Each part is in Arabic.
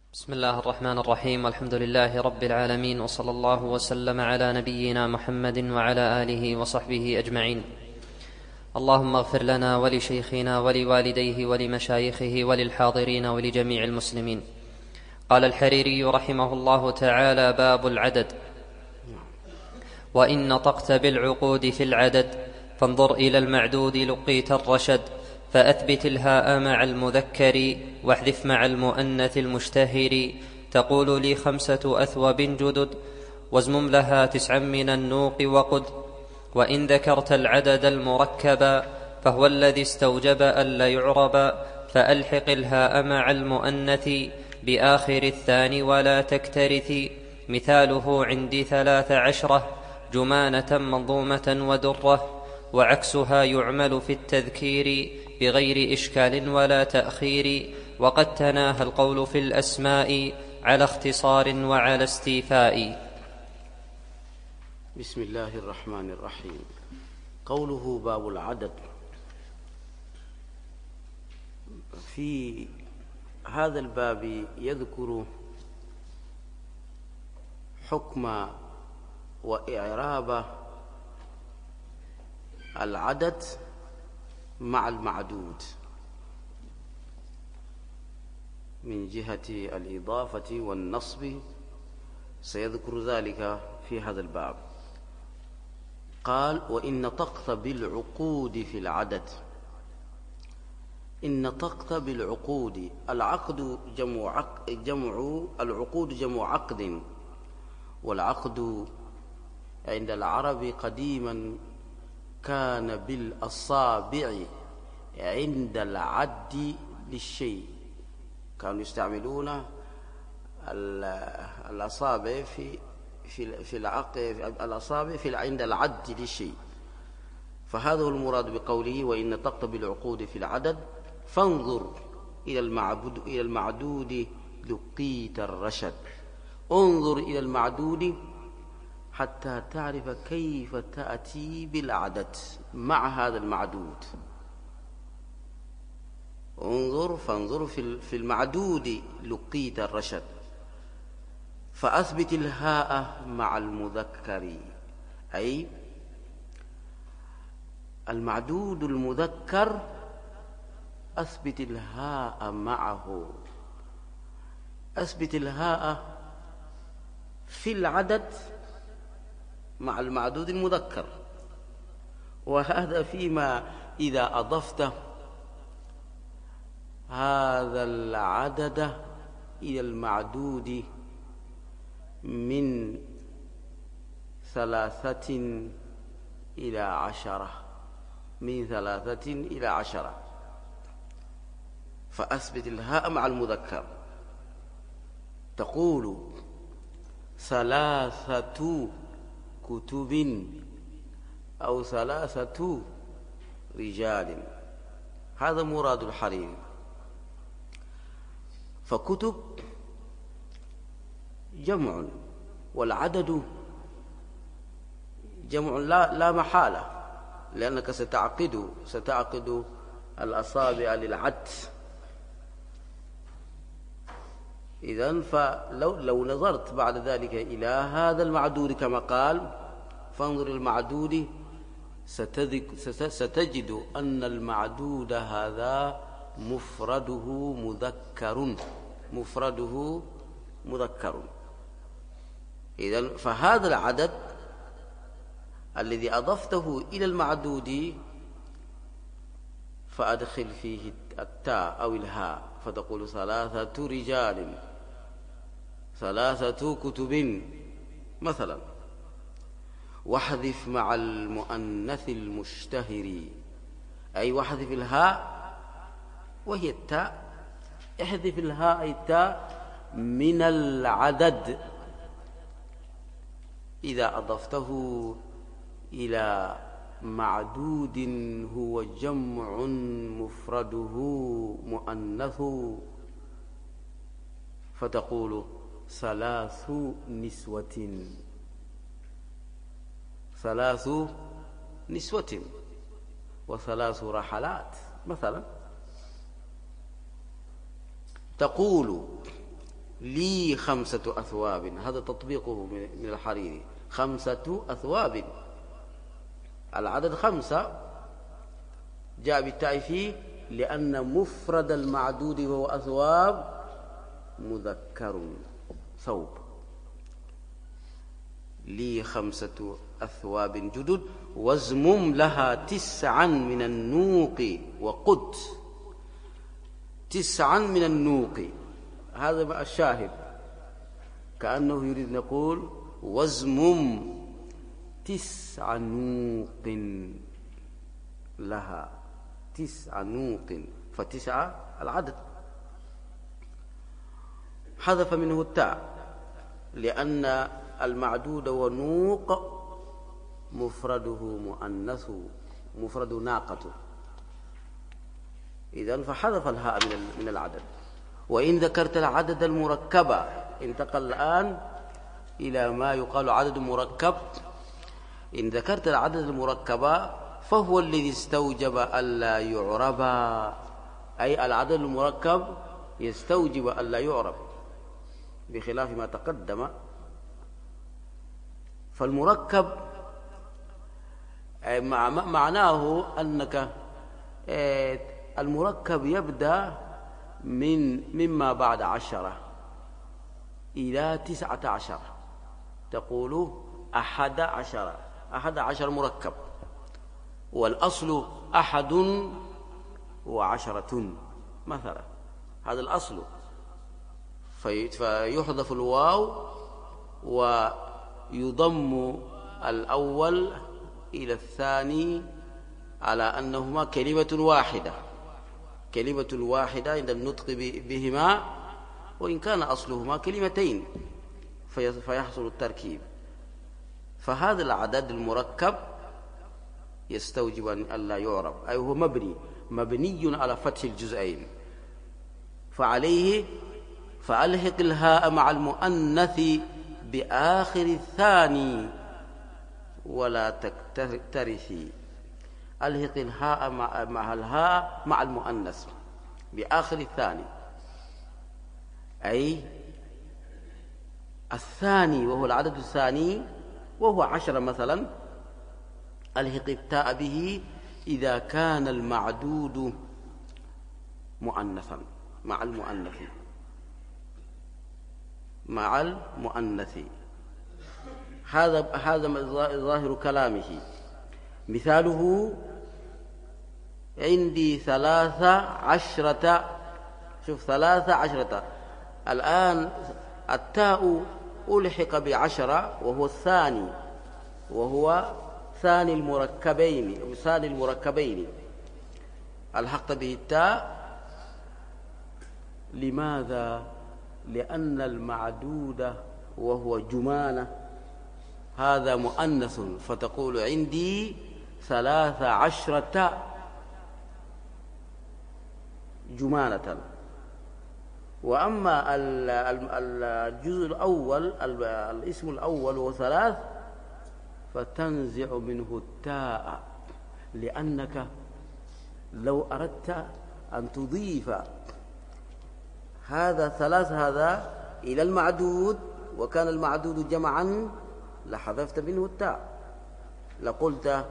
بسم الله الرحمن الرحيم، والحمد لله رب العالمين، وصلى الله وسلم على نبينا محمد وعلى آله وصحبه أجمعين. اللهم اغفر لنا ولشيخنا ولوالديه ولمشايخه وللحاضرين ولجميع المسلمين. قال الحريري رحمه الله تعالى: باب العدد. وإن نطقت بالعقود في العدد فانظر إلى المعدود لقيت الرشد، فأثبت الهاء مع المذكر واحذف مع المؤنث المشتهر. تقول لي 5 أثوب جدد وازمم لها 9 من النوق وقد. وإن ذكرت العدد المركبا فهو الذي استوجب ألا يعربا، فألحق الهاء مع المؤنث بآخر الثاني ولا تكترث. مثاله عندي 13 جمانة منظومة ودرة، وعكسها يعمل في التذكير بغير إشكال ولا تأخير. وقد تناهى القول في الأسماء على اختصار وعلى استيفاء. بسم الله الرحمن الرحيم. قوله باب العدد، في هذا الباب يذكر حكم وإعراب العدد مع المعدود من جهة الإضافة والنصب، سيذكر ذلك في هذا الباب. قال: وإن نطقت بالعقود في العدد. إن نطقت بالعقود، العقد العقود جمع عقد، والعقد عند العرب قديما كان بالأصابع عند العد للشيء، كانوا يستعملون الأصابع عند العد للشيء. فهذا هو المراد بقوله: وإن نطقت بالعقود في العدد فانظر إلى المعدود لقيت الرشد. انظر إلى المعدود حتى تعرف كيف تأتي بالعدد مع هذا المعدود. فانظر في المعدود لقيت الرشد. فأثبت الهاء مع المذكر، أي المعدود المذكر أثبت الهاء معه. أثبت الهاء في العدد مع المعدود المذكر، وهذا فيما إذا أضفت هذا العدد إلى المعدود من 3 إلى 10، من 3 إلى 10. فأثبت الهاء مع المذكر. تقول 3 كتب أو 3 رجال، هذا مراد الحريري. فكتب جمع، والعدد جمع لا محالة، لأنك ستعقد الأصابع للعد. إذن فلو نظرت بعد ذلك إلى هذا المعدود كما قال: فانظر المعدود، ستجد أن المعدود هذا مفرده مذكر. إذن فهذا العدد الذي أضفته إلى المعدود فأدخل فيه التاء أو الهاء، فتقول 3 رجال، 3 كتب مثلا. واحذف مع المؤنث المشتهر، أي واحذف الهاء وهي التاء. احذف الهاء أي التاء من العدد إذا أضفته إلى معدود هو جمع مفرده مؤنث، فتقول 3 نسوة، 3 نسوة و3 رحلات مثلا. تقول لي 5 أثواب، هذا تطبيقه من الحريري، 5 أثواب، العدد 5 جاء بالتاء فيه لأن مفرد المعدود وهو أثواب مذكر ثوب. لي 5 أثواب جدد وازمم لها 9 من النوق وقد، 9 من النوق، هذا الشاهد، كأنه يريد أن يقول وازمم 9 نوق لها، 9 نوق، ف9 العدد، حذف منه التاء لأن المعدود ونوق مفرده مؤنث، مفرد ناقة، إذن فحذف الهاء من العدد. وإن ذكرت العدد المركب، انتقل الآن إلى ما يقال عدد مركب، إن ذكرت العدد المركب فهو الذي استوجب ألا يعرب، أي العدد المركب يستوجب ألا يعرب بخلاف ما تقدم. فالمركب معناه أنك المركب يبدأ مما بعد 10 إلى 19، تقول 11 مركب، والأصل 11 مثلا، هذا الأصل، فيحذف الواو ويضم الأول إلى الثاني على أنهما كلمة واحدة عند النطق بهما، وإن كان أصلهما كلمتين فيحصل التركيب. فهذا العدد المركب يستوجب أن لا يعرب، أي هو مبني على فتح الجزئين، فعليه فألحق الهاء مع المؤنث بآخر الثاني ولا تكترثي. ألحق الهاء مع الهاء مع المؤنث بآخر الثاني، أي الثاني وهو العدد الثاني وهو 10 مثلا، ألحق التاء به إذا كان المعدود مؤنثا مع المؤنث. هذا ظاهر كلامه. مثاله عندي 13، شوف 13، الآن التاء ألحق ب10 وهو الثاني، وهو ثاني المركبين، ألحقت به التاء. لماذا؟ لأن المعدود وهو جمانة هذا مؤنث، فتقول عندي 13 جمانة. وأما الجزء الأول، الاسم الأول هو 3، فتنزع منه التاء، لأنك لو أردت أن تضيف هذا 3 هذا إلى المعدود وكان المعدود جمعا لحذفت منه التاء، لقلت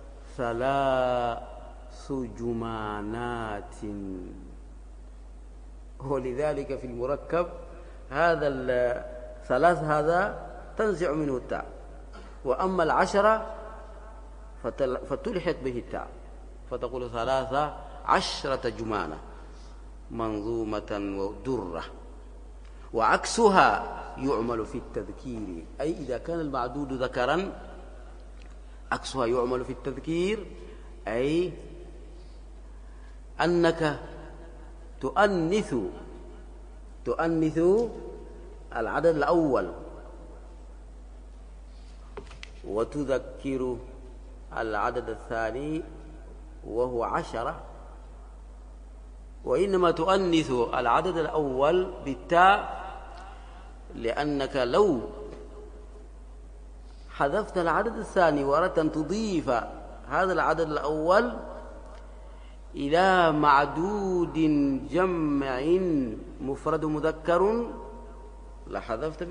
3 جمانات. ولذلك في المركب هذا 3 هذا تنزع منه التاء، وأما 10 فتلحق به التاء، فتقول 13 جمانة منظومة ودرة. وعكسها يعمل في التذكير، أي إذا كان المعدود ذكرا عكسها يعمل في التذكير، أي أنك تؤنث العدد الأول وتذكر العدد الثاني وهو 10، وإنما تؤنث العدد الأول بالتاء، لأنك لو حذفت العدد الثاني وأردت أن تضيف هذا العدد الأول إلى معدود جمع مفرد مذكر لحذفت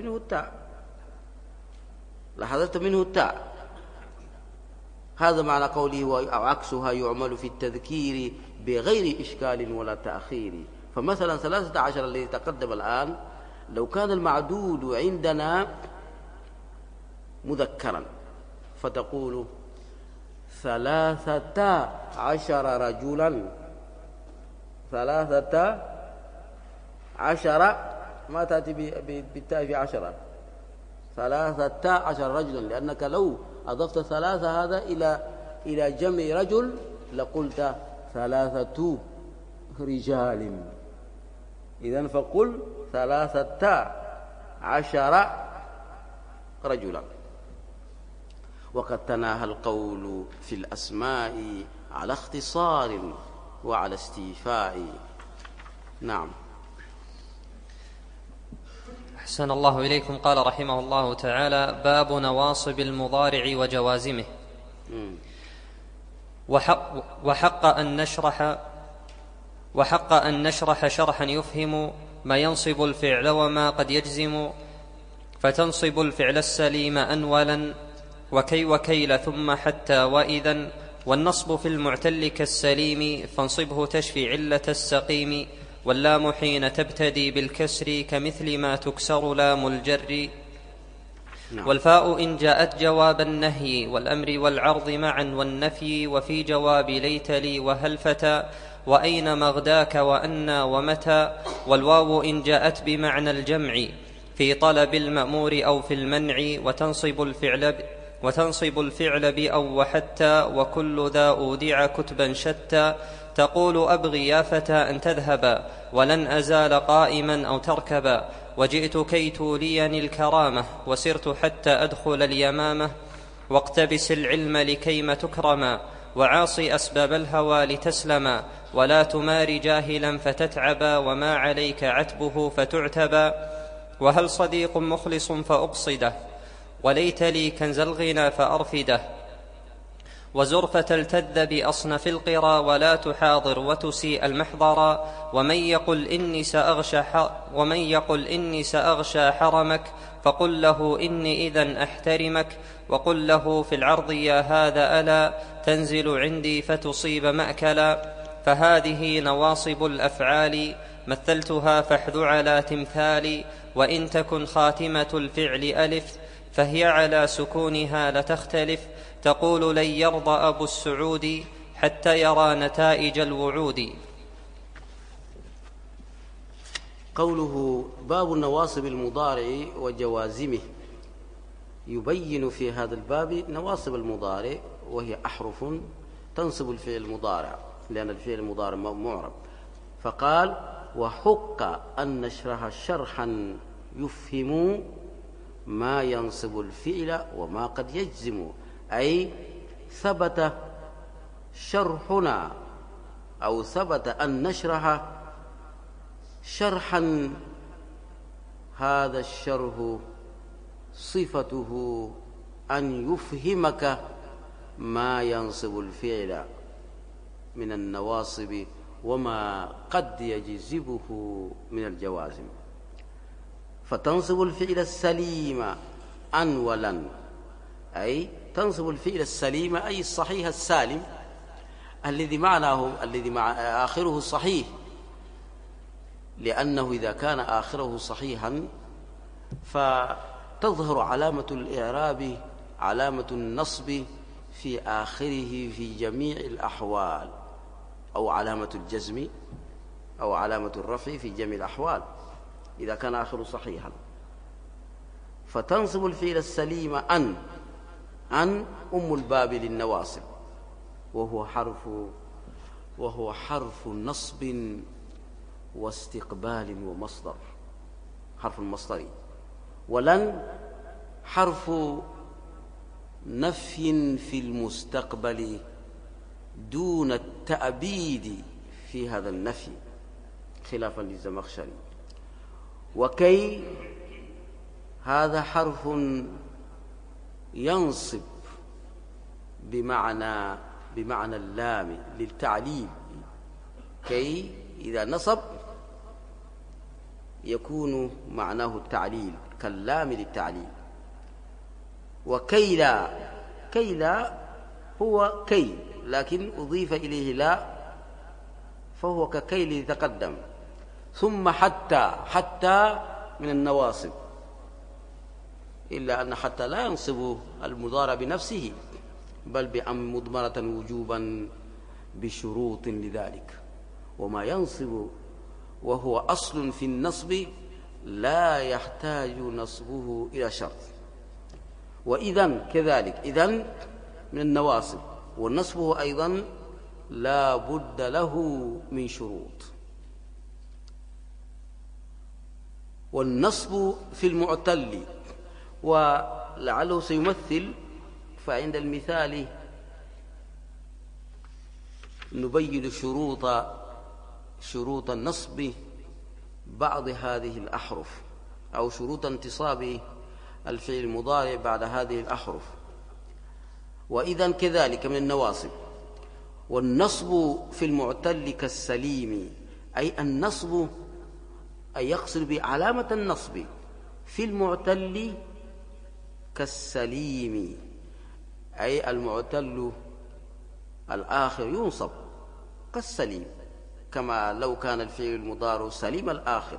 منه التاء. هذا معنى قوله أو عكسها يعمل في التذكير بغير إشكال ولا تأخير. فمثلا 13 الذي تقدم الآن لو كان المعدود عندنا مذكرا فتقول 13 رجلا، 13 ما تأتي بالتاء في 10، 13 رجلا، لأنك لو أضفت 3 هذا إلى جمع رجل لقلت 3 رجال. إذن فقل 13 رجلا. وقد تناهى القول في الأسماء على اختصار وعلى استيفاء. نعم. أحسن الله إليكم. قال رحمه الله تعالى: باب نواصب المضارع وجوازمه. وحق أن نشرح شرحا يفهم ما ينصب الفعل وما قد يجزم، فتنصب الفعل السليم أنولا وكي وكيل ثم حتى وإذا، والنصب في المعتل كالسليم فانصبه تشفي علة السقيم، واللام حين تبتدي بالكسر كمثل ما تكسر لام الجر. والفاء إن جاءت جواب النهي والأمر والعرض معا والنفي، وفي جواب ليت لي وهل فتى وأين مغداك وأنا ومتى. والواو إن جاءت بمعنى الجمع في طلب المأمور أو في المنع، وتنصب الفعل بأو وحتى، وكل ذا أودع كتبا شتى. تقول أبغي يا فتى أن تذهبا ولن أزال قائما أو تركبا، وجئت كي توليني الكرامة وسرت حتى أدخل اليمامة، واقتبس العلم لكيما تكرما وعاصي أسباب الهوى لتسلما، ولا تمار جاهلا فتتعبا وما عليك عتبه فتعتبا. وهل صديق مخلص فأقصده وليت لي كنز الغنى فأرفده، وزرفة التذ بأصنف القرى ولا تحاضر وتسيء المحضرا. ومن يقل إني سأغشى حرمك فقل له إني إذن أحترمك، وقل له في العرض يا هذا ألا تنزل عندي فتصيب مأكلا. فهذه نواصب الأفعال مثلتها فاحذ على تمثال، وإن تكن خاتمة الفعل ألف فهي على سكونها لتختلف. تقول لن يرضى أبو السعود حتى يرى نتائج الوعود. قوله باب نواصب المضارع وجوازمه، يبين في هذا الباب نواصب المضارع، وهي أحرف تنصب الفعل المضارع لأن الفعل المضارع معرب. فقال وحق أن نشرح شرحا يفهم ما ينصب الفعل وما قد يجزم، أي ثبت شرحنا أو ثبت أن نشرح شرحا، هذا الشرح صفته أن يفهمك ما ينصب الفعل من النواصب وما قد يجذبه من الجوازم. فتنصب الفعل السليم أنولا، أي تنصب الفعل السليم أي الصحيح السالم الذي مع آخره صحيح، لأنه إذا كان آخره صحيحا فتظهر علامة الإعراب علامة النصب في آخره في جميع الأحوال، أو علامة الجزم أو علامة الرفع في جميع الأحوال إذا كان آخره صحيحا. فتنصب الفعل السليم أن أم الباب للنواصب، وهو حرف نصب واستقبال ومصدر، حرف المصدري. ولن حرف نفي في المستقبل دون التأبيد في هذا النفي خلافا للزمخشري. وكي هذا حرف ينصب بمعنى اللام للتعليل. كي إذا نصب يكون معناه التعليل كاللام للتعليل. وكيلا، كيلا هو كي لكن أضيف إليه لا فهو ككيل يتقدم. ثم حتى، حتى من النواصب، إلا أن حتى لا ينصب المضارع بنفسه بل بأم مضمرة وجوبا بشروط لذلك. وما ينصب وهو أصل في النصب لا يحتاج نصبه إلى شرط. وإذن كذلك، إذن من النواصب، والنصب أيضا لا بد له من شروط. والنصب في المعتل، ولعله سيمثل، فعند المثال نبين شروط النصب بعض هذه الأحرف، أو شروط انتصاب الفعل المضارع بعد هذه الأحرف. وإذن كذلك من النواصب. والنصب في المعتل كالسليم، أي النصب أي يقصد بعلامة النصب في المعتل كالسليم، أي المعتل الآخر ينصب كالسليم، كما لو كان الفعل المضارع سليم الآخر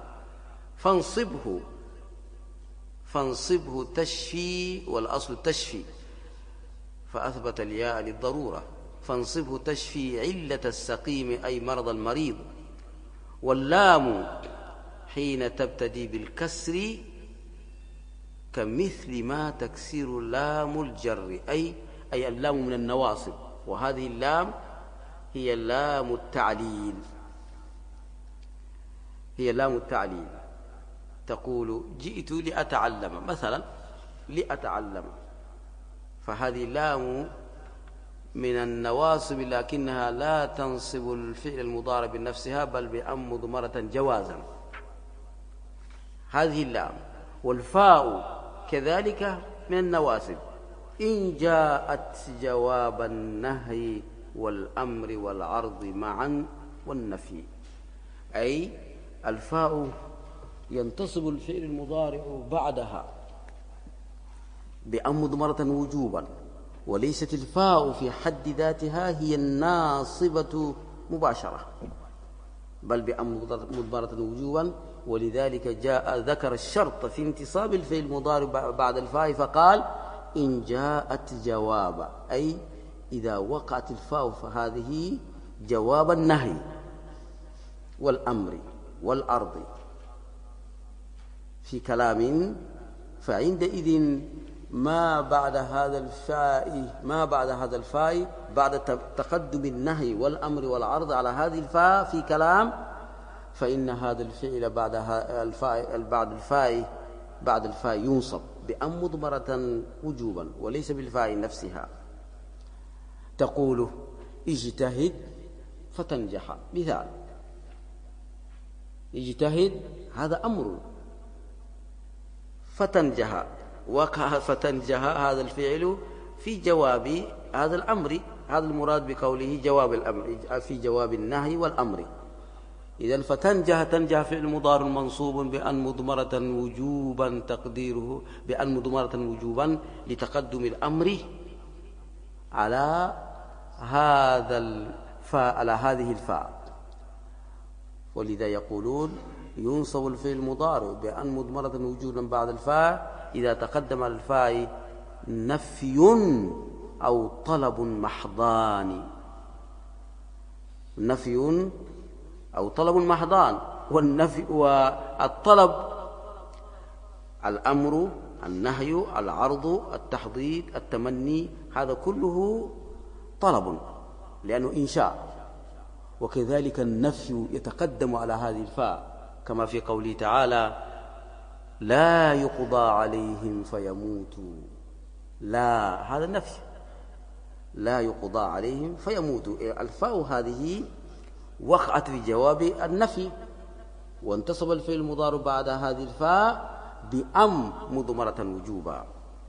فانصبه تشفي، والأصل تشفي فأثبت الياء للضرورة. فانصبه تشفي علة السقيم أي مرض المريض. واللام حين تبتدي بالكسر كمثل ما تكسر لام الجر، أي اللام من النواصب، وهذه اللام هي لام التعليل، هي لام التعليل. تقول جئت لأتعلم مثلا، لأتعلم، فهذه لام من النواصب لكنها لا تنصب الفعل المضارع بنفسها بل بأم مضمرة جوازا، هذه اللام. والفاء كذلك من النواصب إن جاءت جواب النهي والأمر والعرض معا والنفي، أي الفاء ينتصب الفعل المضارع بعدها بأم مضمرة وجوبا، وليست الفاء في حد ذاتها هي الناصبة مباشرة بل بأم مضمرة وجوبا. ولذلك ذكر الشرط في انتصاب الفعل المضارع بعد الفاء فقال إن جاءت جواب، أي إذا وقعت الفاء فهذه جواب النهي والأمر والأرض في كلام، فعندئذ ما بعد هذا الفاء بعد تقدم النهي والأمر والعرض على هذه الفاء في كلام، فإن هذا الفعل بعد الفاء ينصب بأم مضمرة وجوبا وليس بالفاء نفسها. تقول اجتهد فتنجح، مثال اجتهد هذا أمر، فتنجح وقع فتنجح هذا الفعل في جواب هذا الأمر، هذا المراد بقوله جواب الأمر في جواب النهي والأمر. إذن فتنجح، تنجح فعل مضارع منصوب بأن مضمرة وجوبا، تقديره بأن مضمرة وجوبا لتقدم الأمر على هذه الفاء. ولذا يقولون ينصب الفعل المضارع بأن مضمرة وجوبا بعد الفاء إذا تقدم الفاء نفي أو طلب محضان، نفي أو طلب محضان. والنفي والطلب الأمر، النهي، العرض، التحضيض، التمني، هذا كله طلب لأنه إنشاء. وكذلك النفي يتقدم على هذه الفاء كما في قوله تعالى لا يقضى عليهم فيموتوا، لا هذا النفي، لا يقضى عليهم فيموتوا، الفاء هذه وقعت في جواب النفي، وانتصب الفعل المضارع بعد هذه الفاء بأم مضمرة وجوبا.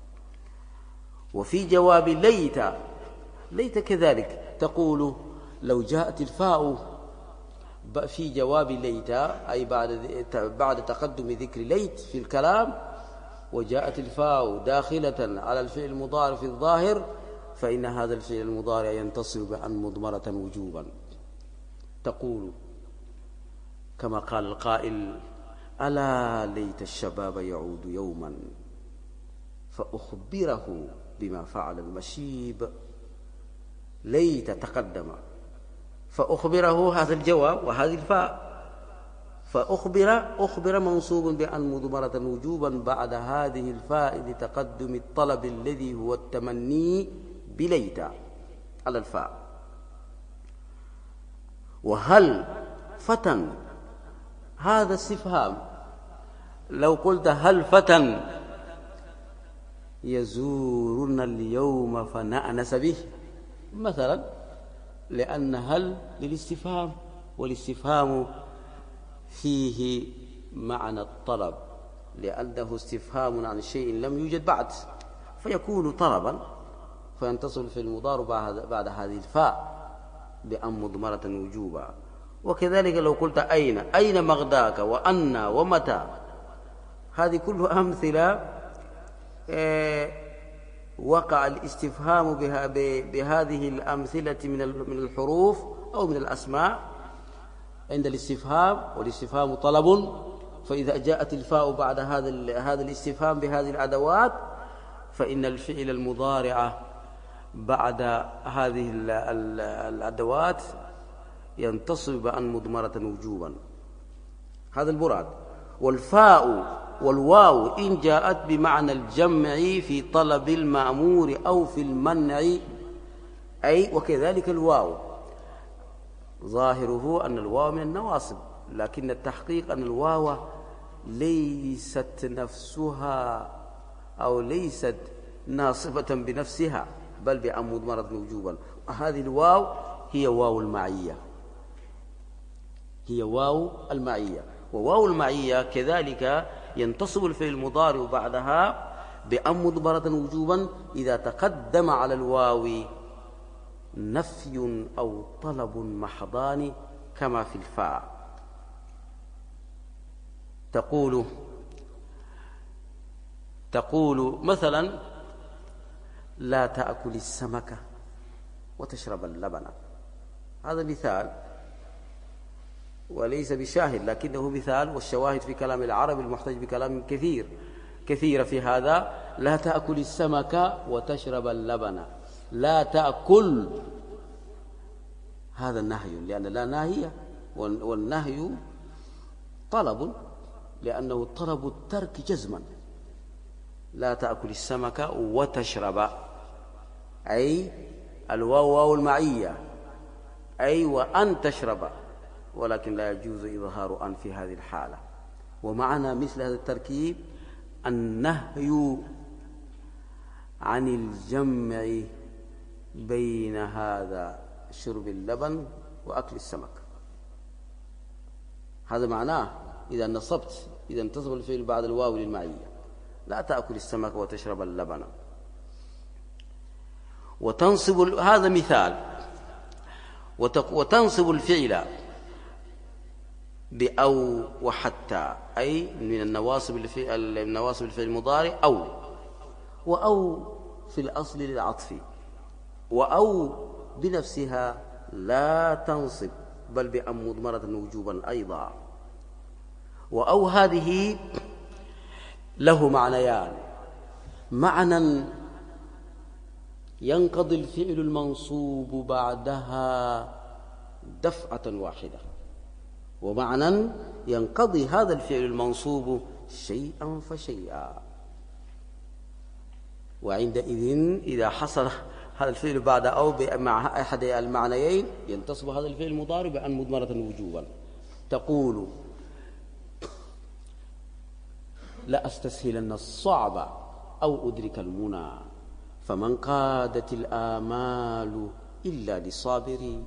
وفي جواب ليت كذلك تقول لو جاءت الفاء في جواب ليت، أي بعد تقدم ذكر ليت في الكلام، وجاءت الفاء داخلة على الفعل المضارع في الظاهر، فإن هذا الفعل المضارع ينتصب بأن مضمرة وجوبا. تقول كما قال القائل: ألا ليت الشباب يعود يوما فأخبره بما فعل المشيب. ليت تقدم، فأخبره هذا الجواب وهذه الفاء، أخبر منصوب بأن مضمرة وجوبا بعد هذه الفاء لتقدم الطلب الذي هو التمني بليت على الفاء. وهل فتى، هذا استفهام. لو قلت هل فتى يزورنا اليوم فنأنس به مثلا، لأن هل للاستفهام، والاستفهام فيه معنى الطلب، لأنه استفهام عن شيء لم يوجد بعد، فيكون طلبا، فينتصب في المضارع بعد هذه الفاء بأن مضمرة وجوبا. وكذلك لو قلت أين مغداك، وأن، ومتى، هذه كلها أمثلة وقع الاستفهام بهذه الأمثلة من الحروف أو من الأسماء عند الاستفهام، والاستفهام طلب، فإذا جاءت الفاء بعد هذا الاستفهام بهذه الأدوات، فإن الفعل المضارع بعد هذه الأدوات ينتصب بأن مضمرة وجوبا. هذا المراد. والفاء والواو إن جاءت بمعنى الجمع في طلب المأمور أو في المنع، أي وكذلك الواو ظاهره أن الواو من النواصب، لكن التحقيق أن الواو ليست نفسها أو ليست ناصبة بنفسها، بل بأن مضمرة وجوبا. هذه الواو هي واو المعية، هي واو المعية. وواو المعية كذلك ينتصب الفعل المضارع بعدها بأن مضمرة وجوبا إذا تقدم على الواو نفي أو طلب محضان كما في الفاء. تقول مثلا: لا تأكل السمك وتشرب اللبن. هذا مثال وليس بشاهد، لكنه مثال، والشواهد في كلام العرب المحتج بكلام كثير في هذا. لا تأكل السمك وتشرب اللبن. لا تأكل، هذا النهي، لأن لا ناهية، والنهي طلب، لأنه طلب الترك جزما. لا تأكل السمك وتشرب، أي الواو واو المعية، أي وأن تشرب، ولكن لا يجوز إظهار أن في هذه الحالة. ومعنى مثل هذا التركيب النهي عن الجمع بين هذا شرب اللبن وأكل السمك. هذا معناه إذا انتصب الفعل بعد الواو للمعية: لا تأكل السمك وتشرب اللبن. هذا مثال. وتنصب الفعل بأو وحتى، أي من النواصب الفعل المضارع أو، وأو في الأصل للعطف، وأو بنفسها لا تنصب بل بأن مضمرة وجوبا أيضا. وأو هذه له معنيان: معنى ينقضي الفعل المنصوب بعدها دفعة واحدة، ومعنى ينقضي هذا الفعل المنصوب شيئا فشيئا. وعندئذ إذا حصل هذا الفعل بعد أو مع أحد المعنيين ينتصب هذا الفعل المضارع بأن مضمرة وجوبا. تقول: لا أستسهلن الصعب أو أدرك المنى، فمن قادت الآمال إلا لصابري.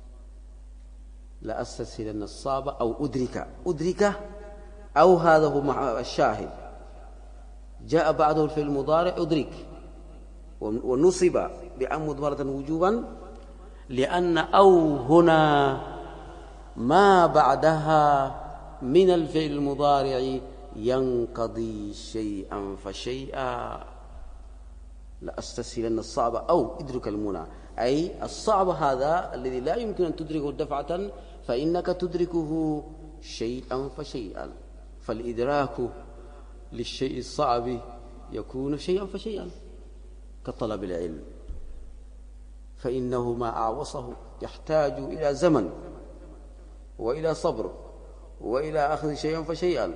لا أستسهلن الصعب أو أدرك أو هذا هو الشاهد. جاء بعده الفعل المضارع أدرك ونصب بأن مضمرة وجوبا، لأن أو هنا ما بعدها من الفعل المضارع ينقضي شيئا فشيئا. لا أستسهلن الصعب أو ادرك المنى، أي الصعب هذا الذي لا يمكن أن تدركه دفعة فإنك تدركه شيئا فشيئا. فالإدراك للشيء الصعب يكون شيئا فشيئا كطلب العلم، فإنه ما أعوصه يحتاج إلى زمن وإلى صبر وإلى أخذ شيئا فشيئا.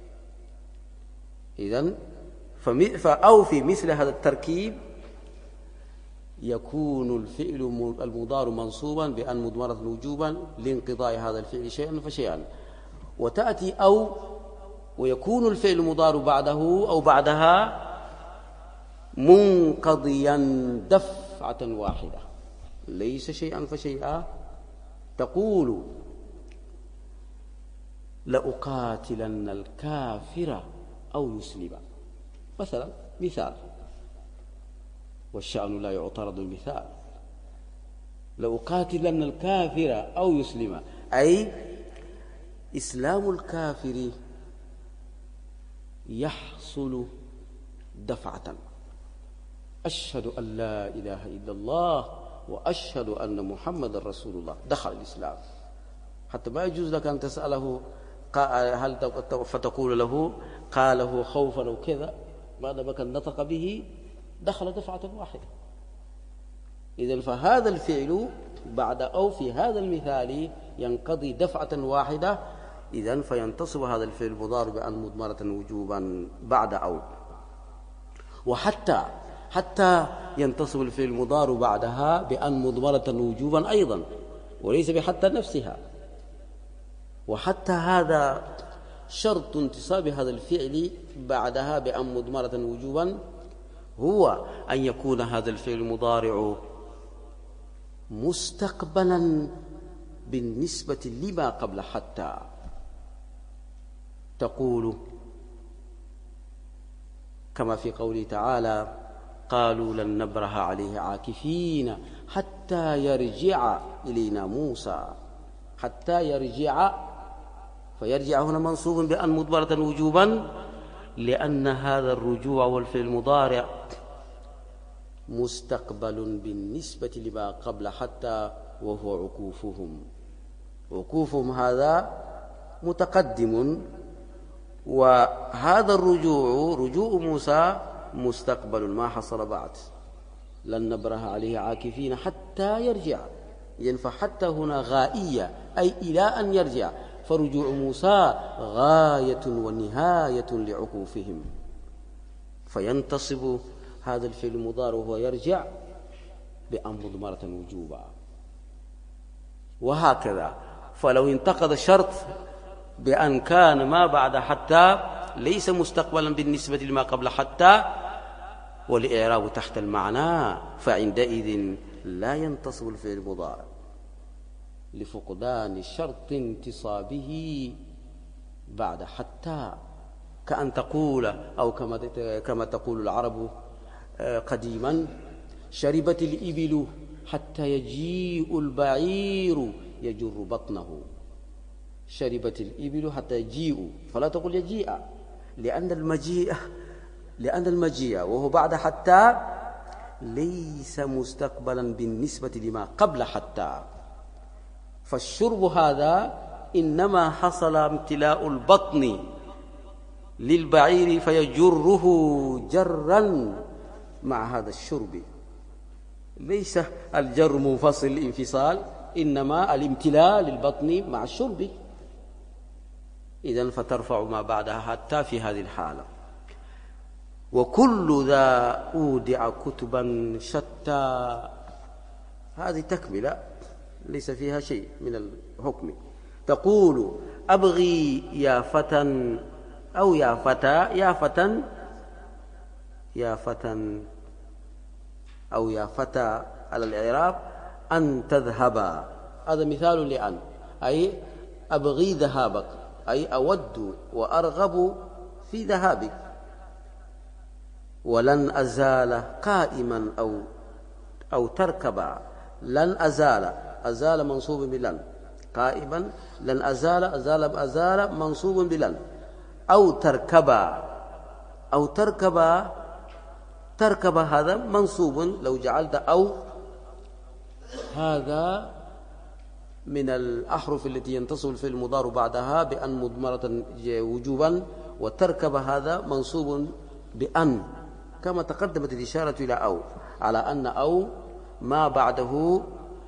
إذن أو في مثل هذا التركيب يكون الفعل المضارع منصوبا بأن مضمرة وجوبا لانقضاء هذا الفعل شيئا فشيئا، وتأتي أو ويكون الفعل المضارع بعده أو بعدها منقضيا دفعة واحدة ليس شيئا فشيئا. تقول لأقاتلن الكافر أو يسلم مثلا، مثال، والشأن لا يعترض المثال. لأقاتلن الكافر أو يسلم، أي إسلام الكافر يحصل دفعة، أشهد أن لا إله إلا الله وأشهد أن محمد رسول الله، دخل الإسلام. حتى ما يجوز لك أن تسأله هل فتقول له قاله خوفا أو كذا، بعد ما كان نطق به دخل دفعة واحدة. إذن فهذا الفعل بعد أو في هذا المثال ينقضي دفعة واحدة. إذن فينتصب هذا الفعل المضارع بأن مضمرة وجوبا بعد أو، حتى ينتصب الفعل المضارع بعدها بأن مضمرة وجوبا أيضا، وليس بحتى نفسها. وحتى هذا شرط انتصاب هذا الفعل بعدها بأن مضمرة وجوبا هو أن يكون هذا الفعل المضارع مستقبلا بالنسبة لما قبل حتى. تقول كما في قوله تعالى قالوا لن نبرح عليه عاكفين حتى يرجع إلينا موسى. حتى يرجع، فيرجع هنا منصوب بأن مضمرة وجوبا لأن هذا الرجوع والفعل المضارع مستقبل بالنسبة لما قبل حتى، وهو عكوفهم هذا متقدم، وهذا رجوع موسى مستقبل ما حصل بعد. لن نبرح عليه عاكفين حتى يرجع، إذن فحتى هنا غائية أي إلى أن يرجع، فرجوع موسى غاية ونهاية لعكوفهم، فينتصب هذا الفعل المضارع وهو يرجع بأن مضمرة وجوبا، وهكذا. فلو انتقض الشرط بأن كان ما بعد حتى ليس مستقبلا بالنسبة لما قبل حتى والإعراب تحت المعنى، فعندئذ لا ينتصب الفعل المضارع لفقدان شرط انتصابه بعد حتى، كأن تقول أو كما تقول العرب قديما شربت الإبل حتى يجيء البعير يجر بطنه. شربت الإبل حتى يجيء، فلا تقول يجيء، لأن المجيء وهو بعد حتى ليس مستقبلا بالنسبة لما قبل حتى. فالشرب هذا إنما حصل امتلاء البطن للبعير فيجره جرا مع هذا الشرب، ليس الجر منفصل الانفصال، إنما الامتلاء للبطن مع الشرب. إذن فترفع ما بعدها حتى في هذه الحالة. وكل ذا أودع كتبا شتى، هذه تكملة ليس فيها شيء من الحكم. تقول أبغي يا فتى أو يا فتى، يا فتى أو يا فتى على الإعراب أن تذهبا، هذا مثال لأن، أي أبغي ذهابك، أي أود وأرغب في ذهابك. ولن أزال قائما أو تركبا، لن أزال منصوب بلن، قائما، لن أزال منصوب بلن. أو تركب هذا منصوب، لو جعلت أو هذا من الأحرف التي ينتصب الفعل المضارع بعدها بأن مضمرة وجوبا، وتركب هذا منصوب بأن، كما تقدمت الإشارة إلى أو، على أن أو ما بعده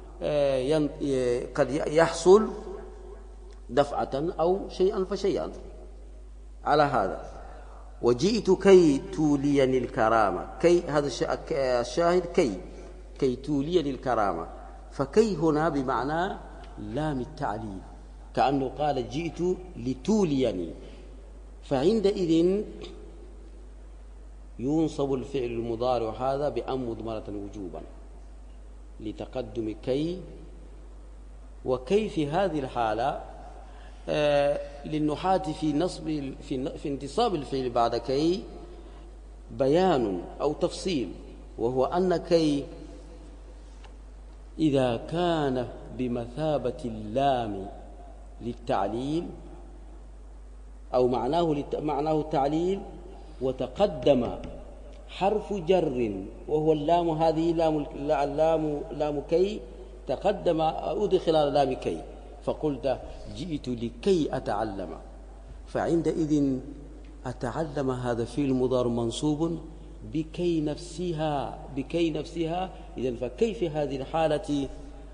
قد يحصل دفعة أو شيئا فشيئا على هذا. وجئت كي توليني الكرامة، كي هذا الشاهد، كي توليني الكرامة، فكي هنا بمعنى لام التعليل، كأنه قال جئت لتوليني، فعندئذ ينصب الفعل المضارع هذا بأن مضمرة وجوبا لتقدم كي. وكي في هذه الحالة للنحاة في انتصاب الفعل بعد كي بيان أو تفصيل، وهو أن كي إذا كان بمثابة اللام للتعليل أو معناه التعليل، وتقدم حرف جر وهو اللام، هذه لام كي تقدم أدخل على لام كي، فقلت جئت لكي أتعلم، فعندئذ أتعلم هذا فعل مضارع منصوب بكي نفسها. إذن فكي في هذه الحالة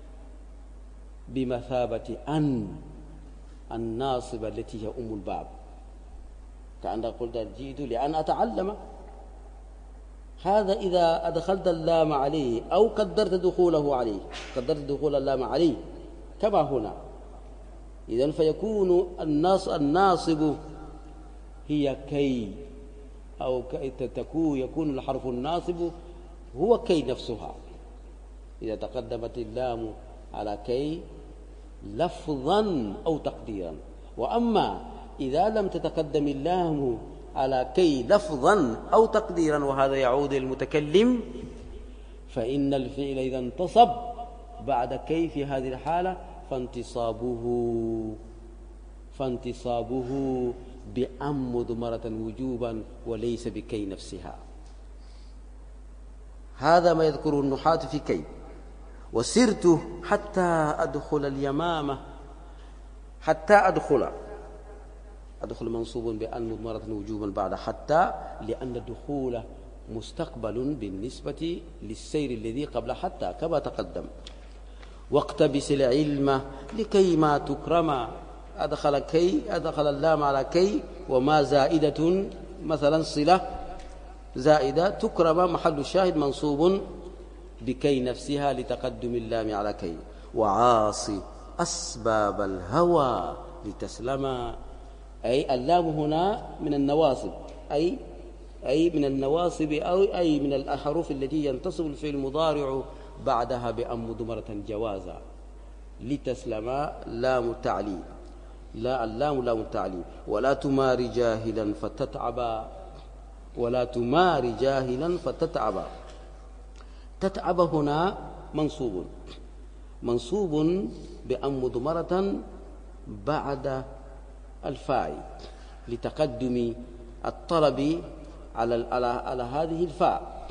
بمثابة أن الناصبة التي هي أم الباب، كأنك قلت جئت لأن أتعلم. هذا إذا أدخلت اللام عليه أو قدرت دخول اللام عليه كما هنا، إذن فيكون الناصب هي كي، أو يكون الحرف الناصب هو كي نفسها إذا تقدمت اللام على كي لفظا أو تقديرا. وأما إذا لم تتقدم اللام على كي لفظا أو تقديرا، وهذا يعود للمتكلم، فإن الفعل إذا انتصب بعد كي في هذه الحالة فانتصابه بأن مضمرة وجوبا وليس بكي نفسها. هذا ما يذكره النحاة في كي. وسرت حتى أدخل اليمامة، حتى أدخل منصوب بأن مضمرة وجوبا بعد حتى، لأن الدخول مستقبل بالنسبة للسير الذي قبل حتى كما تقدم. واقتبس العلم لكي ما تكرم، أدخل اللام على كي، وما زائدة مثلا صلة زائدة تكرم، محل الشاهد منصوب بكي نفسها لتقدم اللام على كي. وعاصي أسباب الهوى لتسلم، أي اللام هنا من النواصب، أي من النواصب أي من الأحرف التي ينتصب الفعل المضارع بعدها بأن مضمرة جوازا. لتسلم لام التعليل، لا اللام لام التعليل. ولا تماري جاهلا فتتعب، تتعب هنا منصوب بأن مضمرة بعد الفاء لتقدم الطلب على هذه الفاء،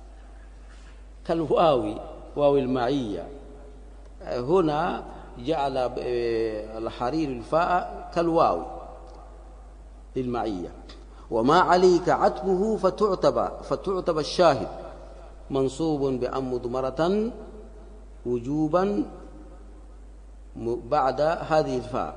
كالواو، واو المعية. هنا جعل الحرير الفاء كالواو للمعية. وما عليك عتبه فتعتب الشاهد منصوب بأن مضمرة وجوبا بعد هذه الفاء،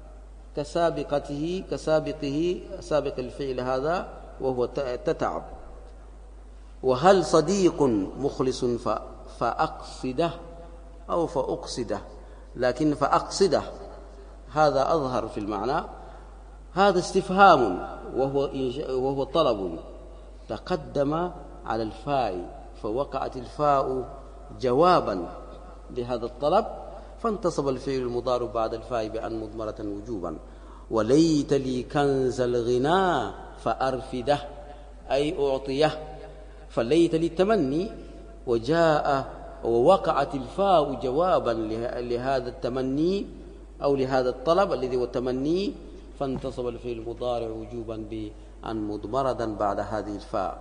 سابق الفعل هذا وهو تتعب. وهل صديق مخلص فأقصده أو فأقصده، لكن فأقصده هذا أظهر في المعنى. هذا استفهام وهو طلب تقدم على الفاء، فوقعت الفاء جوابا لهذا الطلب، فانتصب الفعل المضارع بعد الفاء بأن مضمرة وجوبا. وليت لي كنز الغنى فأرفده، أي أعطيه، فليت لي التمني، ووقعت الفاء جوابا لهذا التمني، أو لهذا الطلب الذي هو التمني، فانتصب الفعل المضارع وجوبا بأن مضمردا بعد هذه الفاء.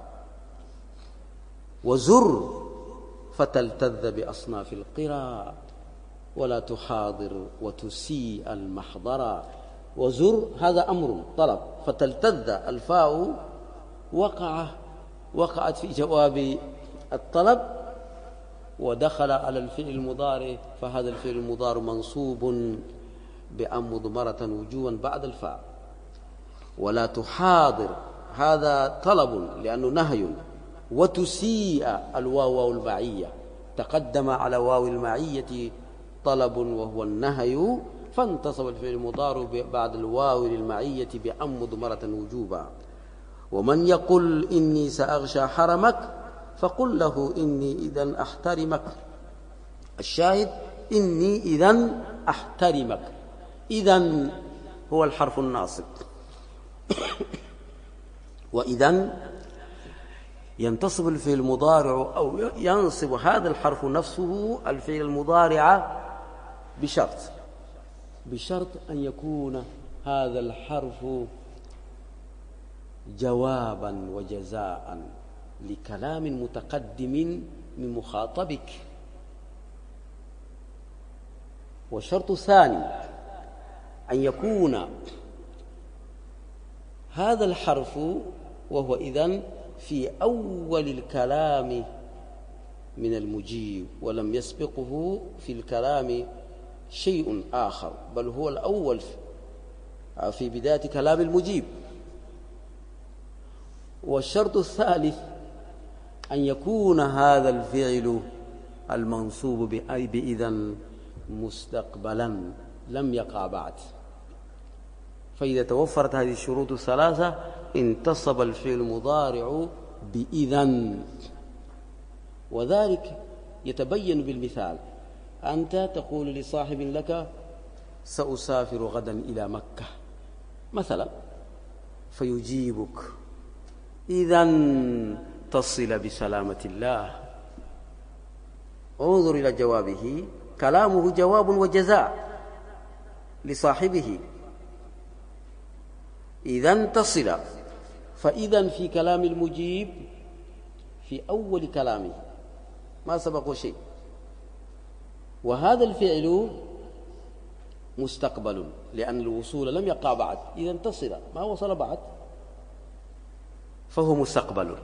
وزر فتلتذ بأصناف القرى ولا تحاضر وتسيء المحضر. وزر هذا أمر طلب، فتلتذ الفاء وقعت في جواب الطلب ودخل على الفعل المضارع، فهذا الفعل المضارع منصوب بأن مضمرة وجوبا بعد الفاء. ولا تحاضر هذا طلب لأنه نهي. وتسيء الواو المعية، تقدم على واو المعية طلب وهو النهي، فانتصب الفعل المضارع بعد الواو للمعية بأن مضمرة وجوبا. ومن يقل إني سأغشى حرمك فقل له إني إذن أحترمك. الشاهد إني إذن أحترمك، إذن هو الحرف الناصب. وإذن ينتصب الفعل المضارع أو ينصب هذا الحرف نفسه الفعل المضارع بشرط أن يكون هذا الحرف جوابا وجزاء لكلام متقدم من مخاطبك. والشرط الثاني أن يكون هذا الحرف وهو إذن في أول الكلام من المجيب، ولم يسبقه في الكلام شيء آخر، بل هو الأول في بداية كلام المجيب. والشرط الثالث أن يكون هذا الفعل المنصوب بإذن مستقبلا لم يقع بعد. فإذا توفرت هذه الشروط الثلاثة انتصب الفعل المضارع بإذن. وذلك يتبين بالمثال. أنت تقول لصاحب لك سأسافر غدا إلى مكة مثلا، فيجيبك إذن تصل بسلامة الله. انظر إلى جوابه، كلامه جواب وجزاء لصاحبه، إذن تصل. فإذن في كلام المجيب في أول كلامه ما سبق شيء، وهذا الفعل مستقبل لأن الوصول لم يقع بعد، إذن تصل ما وصل بعد فهو مستقبل.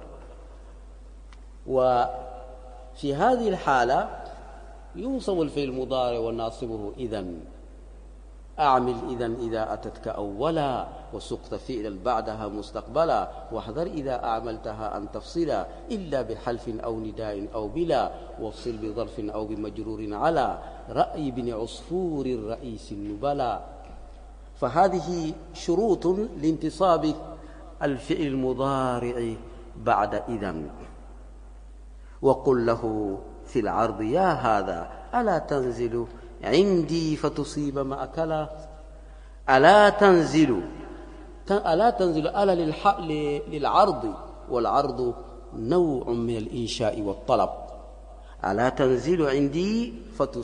وفي هذه الحالة ينصب الفعل المضارع وناصبه إذن. أعمل إذن إذا أتتك أولا وسقط فعلا بعدها مستقبلا، واحذر إذا أعملتها أن تفصلا إلا بحلف أو نداء أو بلا، وافصل بظرف أو بمجرور على رأي بن عصفور الرئيس النبلا. فهذه شروط لانتصاب الفعل المضارع بعد إذن. وقل له في العرض يا هذا ألا تنزل عندي فتصيب ما أكلا. ألا تنزل ألا للعرض، والعرض نوع من الإنشاء والطلب. ألا تنزل عندي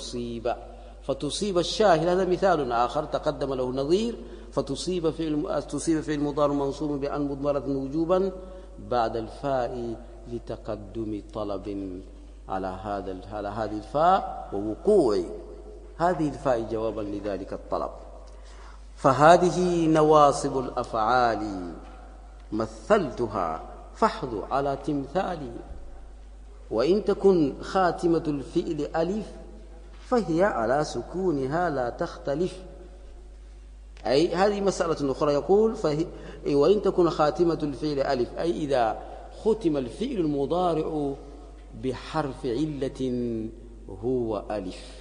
فتصيب الشاهد، هذا مثال آخر تقدم له نظير. تصيب في المضارع منصوب بأن مضمرة وجوبا بعد الفاء لتقدم طلب على هذه الفاء ووقوع هذه الفاء جوابا لذلك الطلب. فهذه نواصب الأفعال مثلتها فاحذو على تمثالي. وإن تكن خاتمة الفعل ألف فهي على سكونها لا تختلف. أي هذه مسألة أخرى. يقول وإن تكن خاتمة الفعل ألف، أي إذا ختم الفعل المضارع بحرف علة هو ألف،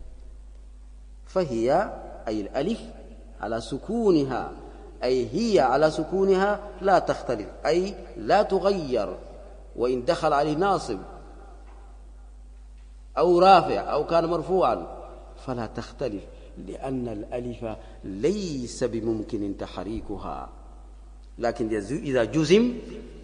فهي أي الألف على سكونها، أي هي على سكونها لا تختلف، أي لا تغير. وإن دخل عليه ناصب أو رافع أو كان مرفوعا فلا تختلف، لأن الألف ليس بممكن تحريكها، لكن إذا جزم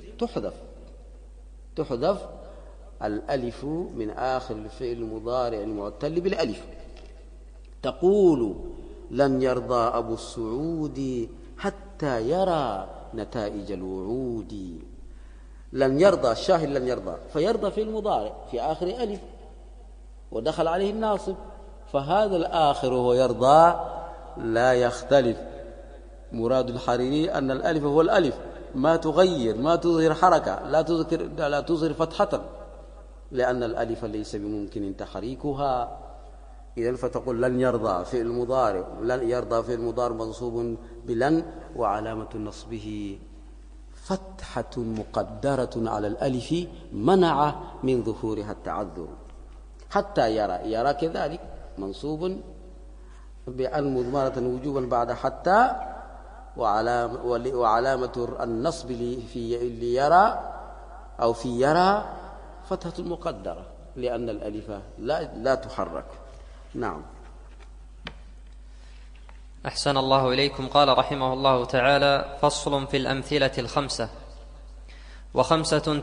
تحذف الألف من آخر الفعل المضارع المعتل بالألف. تقول لن يرضى أبو السعود حتى يرى نتائج الوعود. لن يرضى، الشاهد لن يرضى، فيرضى في المضارع في آخر ألف ودخل عليه الناصب، فهذا الآخر وهو يرضى لا يختلف. مراد الحريري أن الألف هو الألف، ما تغير، ما تظهر حركة، لا تظهر فتحة، لأن الألف ليس بممكن تحريكها. إذن فتقول لن يرضى في المضارع، لن يرضى في المضارع منصوب بلن، وعلامة نصبه فتحة مقدرة على الألف منع من ظهورها التعذر. حتى يرى كذلك منصوب بأن مضمرة وجوبا بعد حتى، وعلامة النصب ليرى أو في يرى فتحة مقدرة لأن الألف لا تحرك. نعم. أحسن الله إليكم. قال رحمه الله تعالى: فصل في الأمثلة الخمسة. وخمسة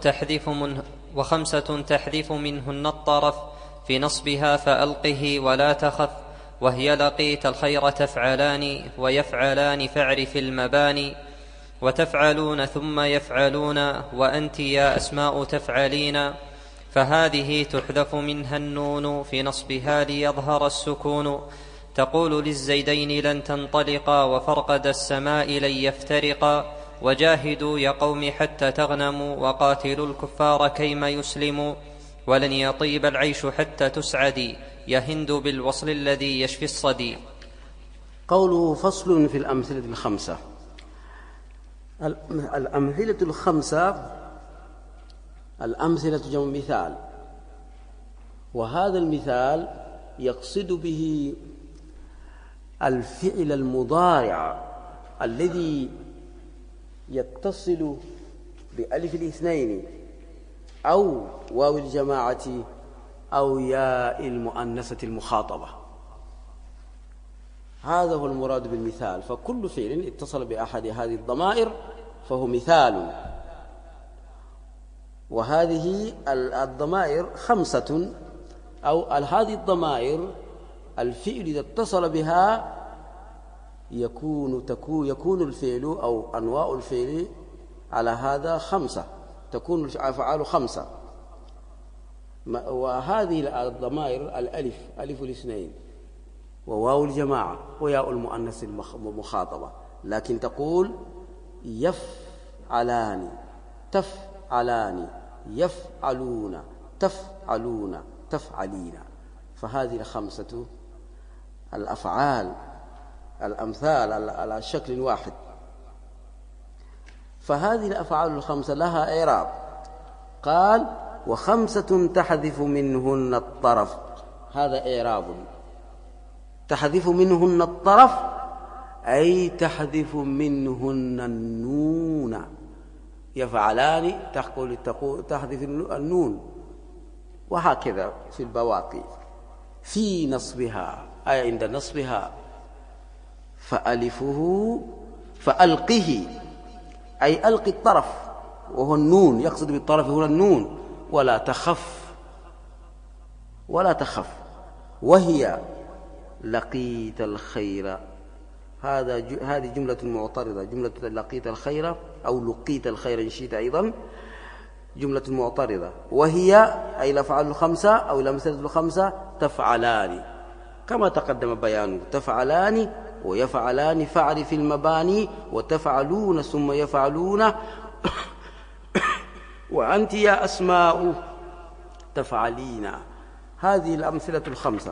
تحذف منهن الطرف في نصبها فألقه ولا تخف، وهي لقيت الخير تفعلان، ويفعلان فاعرف المباني، وتفعلون ثم يفعلون، وأنت يا أسماء تفعلين. فهذه تحذف منها النون في نصبها ليظهر السكون. تقول للزيدين لن تنطلقا، وفرقد السماء لن يفترقا، وجاهدوا يا قوم حتى تغنموا، وقاتلوا الكفار كيما يسلموا، ولن يطيب العيش حتى تسعدي، يا هند بالوصل الذي يشفي الصدي. قوله فصل في الأمثلة الخمسة. الأمثلة الخمسة، الأمثلة جمع مثال، وهذا المثال يقصد به الفعل المضارع الذي يتصل بألف الاثنين أو واو الجماعة أو ياء المؤنثة المخاطبة. هذا هو المراد بالمثال. فكل فعل اتصل بأحد هذه الضمائر فهو مثال. وهذه الضمائر خمسة، أو هذه الضمائر الفعل إذا اتصل بها يكون الفعل أو أنواع الفعل على هذا خمسة، تكون الأفعال خمسة. وهذه الضمائر الألف، ألف الاثنين، وواو الجماعة، وياء المؤنث المخاطبة، لكن تقول يفعلان، تفعلان، يفعلون، تفعلون، تفعلين. فهذه الخمسة الأفعال الأمثال على شكل واحد. فهذه الأفعال الخمسة لها إعراب. قال وخمسة تحذف منهن الطرف. هذا إعراب. تحذف منهن الطرف أي تحذف منهن النون. يفعلان تحذف النون، وهكذا في البواقي. في نصبها أي عند نصبها. فألفه فألقه أي ألقي الطرف وهو النون، يقصد بالطرف هو النون. ولا تخف، ولا تخف، وهي لقيت الخير. هذه جملة معترضة. جملة لقيت الخير أو لقيت الخير إن شئت أيضا جملة معترضة. وهي أي الأفعال الخمسة أو الأمثلة الخمسة تفعلان كما تقدم بيانه. تفعلان ويفعلان فاعرف المباني، وتفعلون ثم يفعلون، وأنت يا أسماء تفعلين. هذه الأمثلة الخمسة.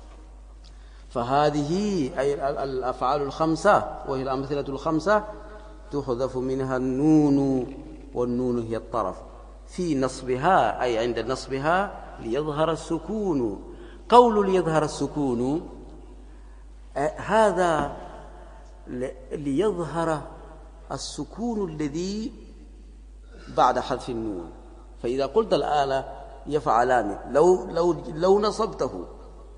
فهذه أي الأفعال الخمسة وهي الأمثلة الخمسة تحذف منها النون، والنون هي الطرف في نصبها أي عند نصبها ليظهر السكون. قول ليظهر السكون هذا ليظهر السكون الذي بعد حذف النون. فإذا قلت الآن يفعلان، لو نصبته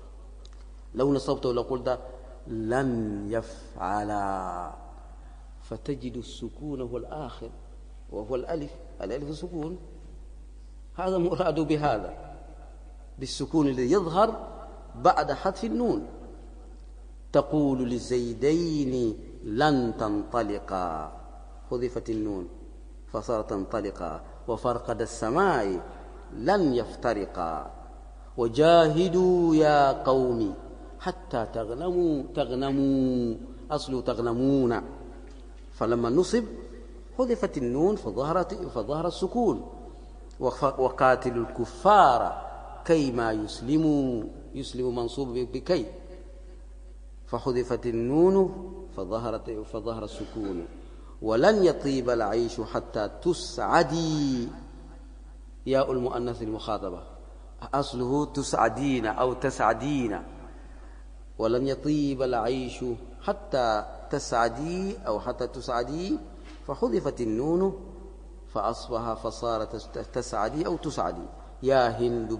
لو قلت لن يفعلا، فتجد السكون هو الآخر وهو الألف سكون. هذا مراد بهذا، بالسكون الذي يظهر بعد حذف النون. تقول لزيدين لن تنطلقا، حذفت النون فصارت تنطلقا. وفرقد السماء لن يفترقا. وجاهدوا يا قوم حتى تغنموا أصل تغنمون، فلما نصب حذفت النون فظهر السكون. وقاتلوا الكفار كيما يسلم منصوب بكي، فحذفت النون فظهر السكون. ولن يطيب العيش حتى تسعدي، ياء المؤنث المخاطبة أصله تسعدين أو تسعدين. ولن يطيب العيش حتى تسعدي أو حتى تسعدي، فحذفت النون فصارت تسعدي أو تسعدي. يا هند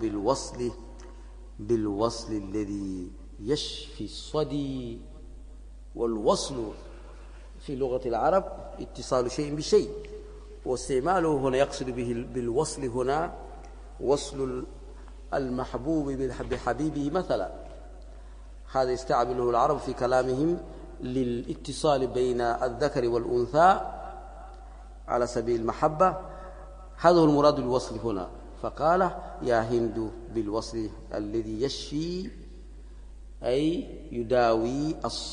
بالوصل الذي يشفي الصدي. والوصل في لغة العرب اتصال شيء بشيء، واستعماله هنا يقصد به بالوصل هنا وصل المحبوب بحبيبه مثلا. هذا يستعمله العرب في كلامهم للاتصال بين الذكر والأنثى على سبيل المحبة. هذا هو المراد بالوصل هنا، فقال يا هند بالوصل الذي يشفي أي يداوي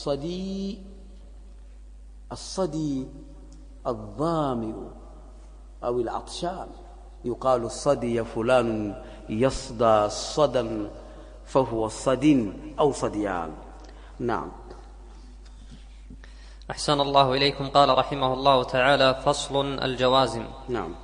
الصدي الظامئ أو العطشان. يقال الصدي فلان يصدى صدى فهو صد أو صديان. نعم. أحسن الله إليكم. قال رحمه الله تعالى: فصل الجوازم. نعم.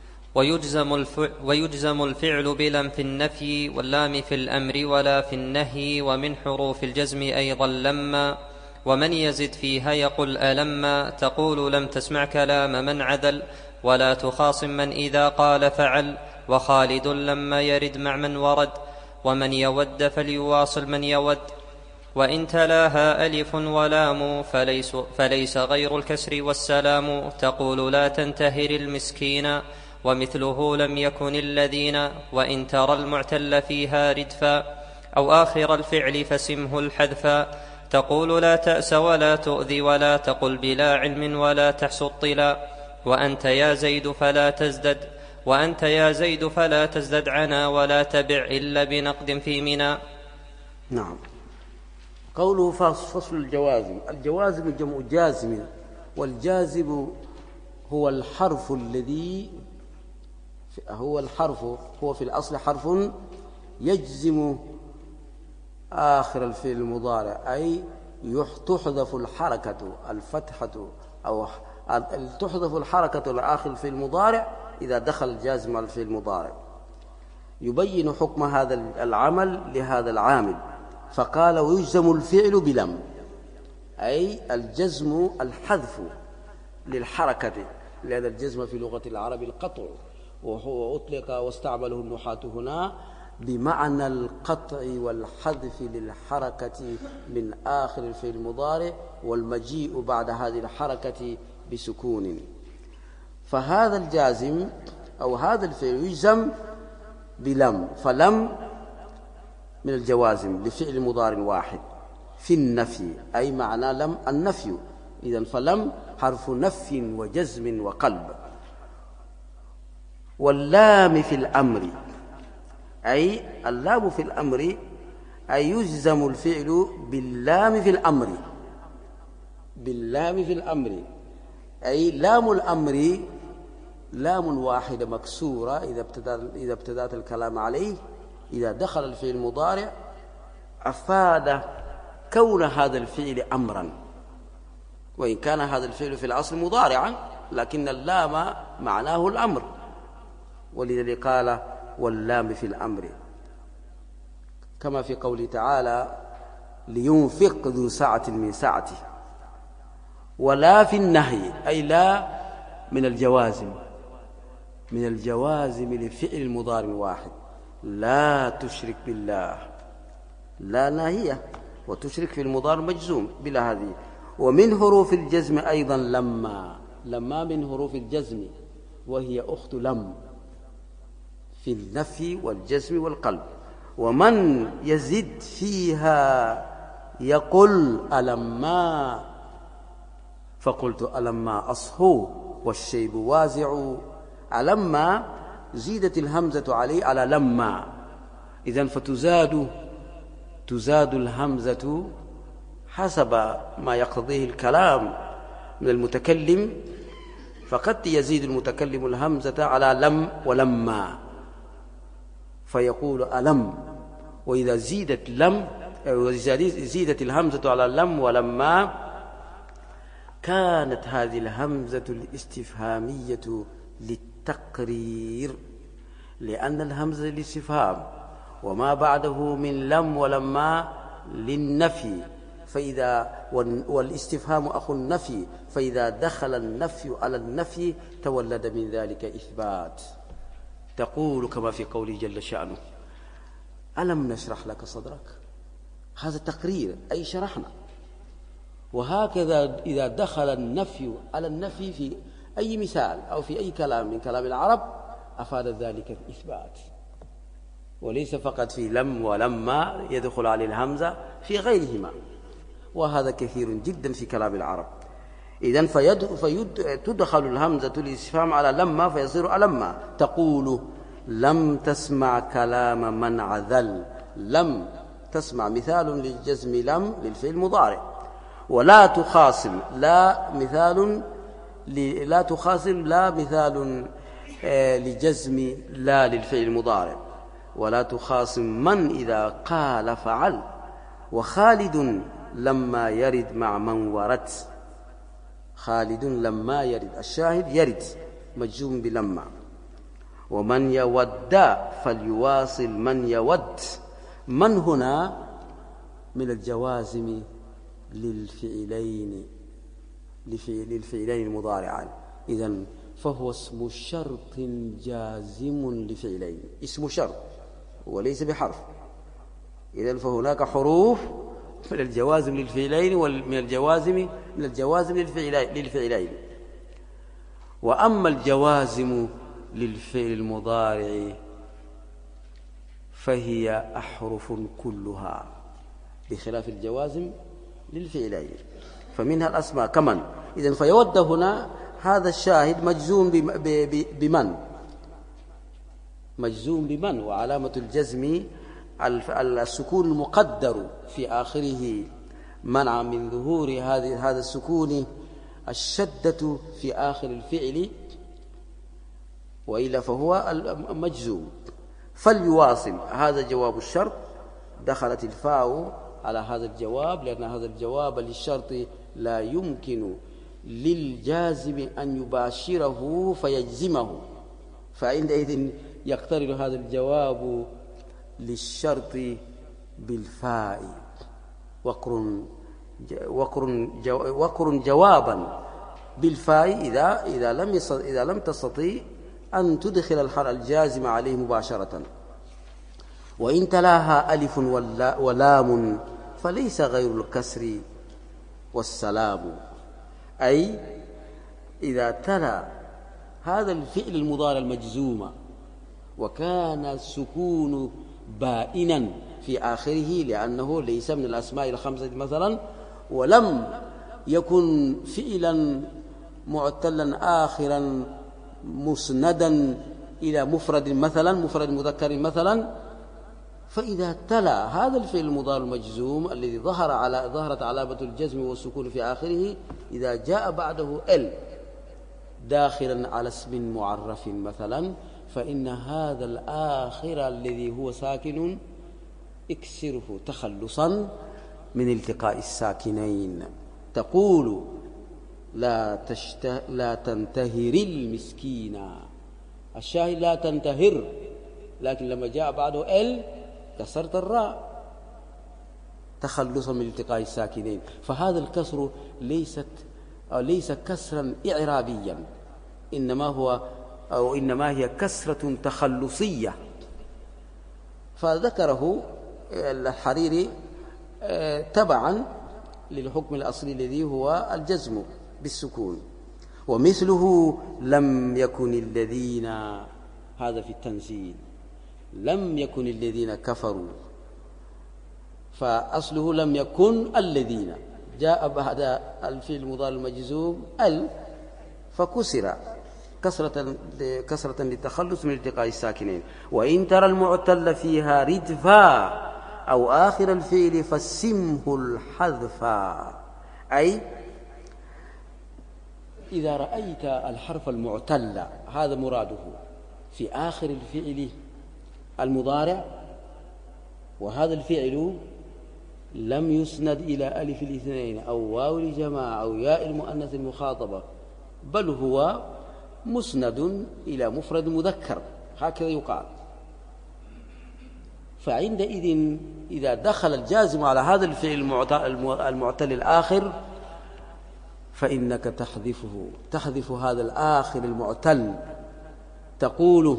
ويجزم الفعل بلم في النفي واللام في الأمر ولا في النهي. ومن حروف الجزم أيضا لما، ومن يزد فيها يقل ألما. تقول لم تسمع كلام من عدل، ولا تخاصم من إذا قال فعل. وخالد لما يرد مع من ورد، ومن يود فليواصل من يود. وإن تلاها ألف ولام فليس غير الكسر والسلام. تقول لا تنتهر المسكين، ومثله لم يكن الذين. وإن ترى المعتل فيها ردفا أو آخر الفعل فسمه الحذفا. تقول لا تأس ولا تؤذي، ولا تقل بلا علم ولا تحس الطلا. وأنت يا زيد فلا تزدد عنا، ولا تبع إلا بنقد في منى. نعم. قوله فصل الجوازم. الجوازم جمع جازم، والجازم هو الحرف الذي هو في الأصل حرف يجزم آخر الفعل المضارع، أي تحذف الحركة الفتحة أو تحذف الحركة لآخر الفعل المضارع إذا دخل الجازم على الفعل المضارع. يبين حكم هذا العمل لهذا العامل، فقال ويجزم الفعل بلم، أي الجزم الحذف للحركة، لأن الجزم في لغة العرب القطع، وهو أطلق واستعمله النحاة هنا بمعنى القطع والحذف للحركة من آخر الفعل المضارع، والمجيء بعد هذه الحركة بسكون. فهذا الجازم أو هذا الفعل يجزم بلم، فلم من الجوازم لفعل مضارع واحد في النفي، أي معنى لم النفي. إذن فلم حرف نفي وجزم وقلب. واللام في الأمر، أي اللام في الأمر أي يجزم الفعل باللام في الأمر. باللام في الأمر أي لام الأمر لام واحدة مكسورة إذا ابتدأت الكلام عليه، إذا دخل الفعل المضارع أفاد كون هذا الفعل أمرا، وإن كان هذا الفعل في الأصل مضارعا، لكن اللام معناه الأمر، ولذلك قال واللام في الأمر، كما في قوله تعالى لينفق ذو سعة من سعته. ولا في النهي أي لا من الجوازم، من الجوازم لفعل المضارع واحد. لا تشرك بالله، لا ناهية، وتشرك في المضارع مجزوم بلا هذه. ومن حروف الجزم أيضا لما من حروف الجزم، وهي أخت لم في النفي والجزم والقلب. ومن يزد فيها يقل ألما، فقلت ألما أصهو والشيب وازع. ألما زيدت الهمزة عليه على لما، إذن تزاد الهمزة حسب ما يقتضيه الكلام من المتكلم، فقد يزيد المتكلم الهمزة على لم ولما فيقول ألم. وإذا زيدت الهمزة على لم ولما كانت هذه الهمزة الاستفهامية للتقرير، لأن الهمزة للاستفهام وما بعده من لم ولما للنفي، والاستفهام أخو النفي، فإذا دخل النفي على النفي تولد من ذلك إثبات. تقول كما في قوله جل شأنه ألم نشرح لك صدرك، هذا تقرير أي شرحنا. وهكذا إذا دخل النفي على النفي في أي مثال أو في أي كلام من كلام العرب أفاد ذلك الإثبات، وليس فقط في لم ولما يدخل عليه الهمزة، في غيرهما، وهذا كثير جدا في كلام العرب. إذن فتدخل الهمزة الاستفهام على لما فيصير ألما. تقول لم تسمع كلام من عذل، لم تسمع مثال للجزم لم للفعل المضارع، ولا تخاصم لا مثال لجزم لا للفعل المضارع، ولا تخاصم من إذا قال فعل. وخالد لما يرد مع من ورد، خالد لما يرد، الشاهد يرد مجزوم بلما. ومن يود فليواصل من يود، من هنا من الجوازم للفعلين المضارعان، إذن فهو اسم شرط جازم لفعلين، اسم شرط وليس بحرف. إذن فهناك حروف من الجوازم للفعلين ومن الجوازم للفعلين. وأما الجوازم للفعل المضارع فهي أحرف كلها، بخلاف الجوازم للفعلين فمنها الأسماء كمن. إذن فيود هنا هذا الشاهد مجزوم بمن، وعلامة الجزم السكون المقدر في آخره منع من ظهور هذا السكون الشدة في آخر الفعل، وإلا فهو مجزوم. فليواصل هذا جواب الشرط، دخلت الفاء على هذا الجواب، لأن هذا الجواب للشرط لا يمكن للجازم أن يباشره فيجزمه، فعندئذ يقترن هذا الجواب للشرط بالفاء. وقر جوابا بالفاء إذا لم تستطيع أن تدخل الحرف الجازم عليه مباشرة. وإن تلاها ألف ولام فليس غير الكسر والسلام، أي إذا تلا هذا الفعل المضارع المجزوم وكان السكون بائنا في آخره لأنه ليس من الأسماء الخمسة مثلا، ولم يكن فعلا معتلا آخرا مسندا إلى مفرد مثلا، مفرد مذكر مثلا، فإذا تلا هذا الفعل المضارع المجزوم الذي ظهرت علامة الجزم والسكون في آخره، إذا جاء بعده ال داخلا على اسم معرف مثلا، فإن هذا الآخر الذي هو ساكن اكسره تخلصا من التقاء الساكنين. تقول لا تنتهر المسكين، الشاهد لا تنتهر، لكن لما جاء بعده ال كسرت الراء تخلصا من التقاء الساكنين، فهذا الكسر ليس كسرا إعرابيا، إنما هي كسرة تخلصية. فذكره الحريري تبعا للحكم الأصلي الذي هو الجزم بالسكون. ومثله لم يكن الذين، هذا في التنزيل، لم يكن الذين كفروا، فأصله لم يكن الذين، جاء بعد الفعل المضارع المجزوم فكسر كسرة للتخلص من التقاء الساكنين. وإن ترى المعتل فيها ردفا أو آخر الفعل فسمه الحذفا، أي إذا رأيت الحرف المعتل، هذا مراده، في آخر الفعل المضارع، وهذا الفعل لم يسند إلى ألف الاثنين أو واو الجماعة أو ياء المؤنث المخاطبة، بل هو مسند إلى مفرد مذكر، هكذا يقال. فعندئذ إذا دخل الجازم على هذا الفعل المعتل الآخر فإنك تحذف هذا الآخر المعتل، تقول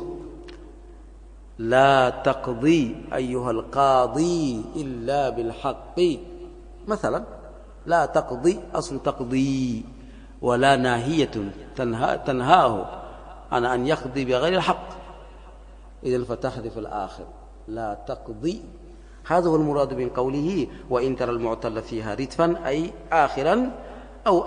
لا تقضي أيها القاضي إلا بالحق مثلا. لا تقضي أصل تقضي، ولا ناهية تنهاه عن أن يقضي بغير الحق، إذن فتحذف الآخر لا تقضي. هذا هو المراد من قوله وإن ترى المعتل فيها ردفا، أي آخرا أو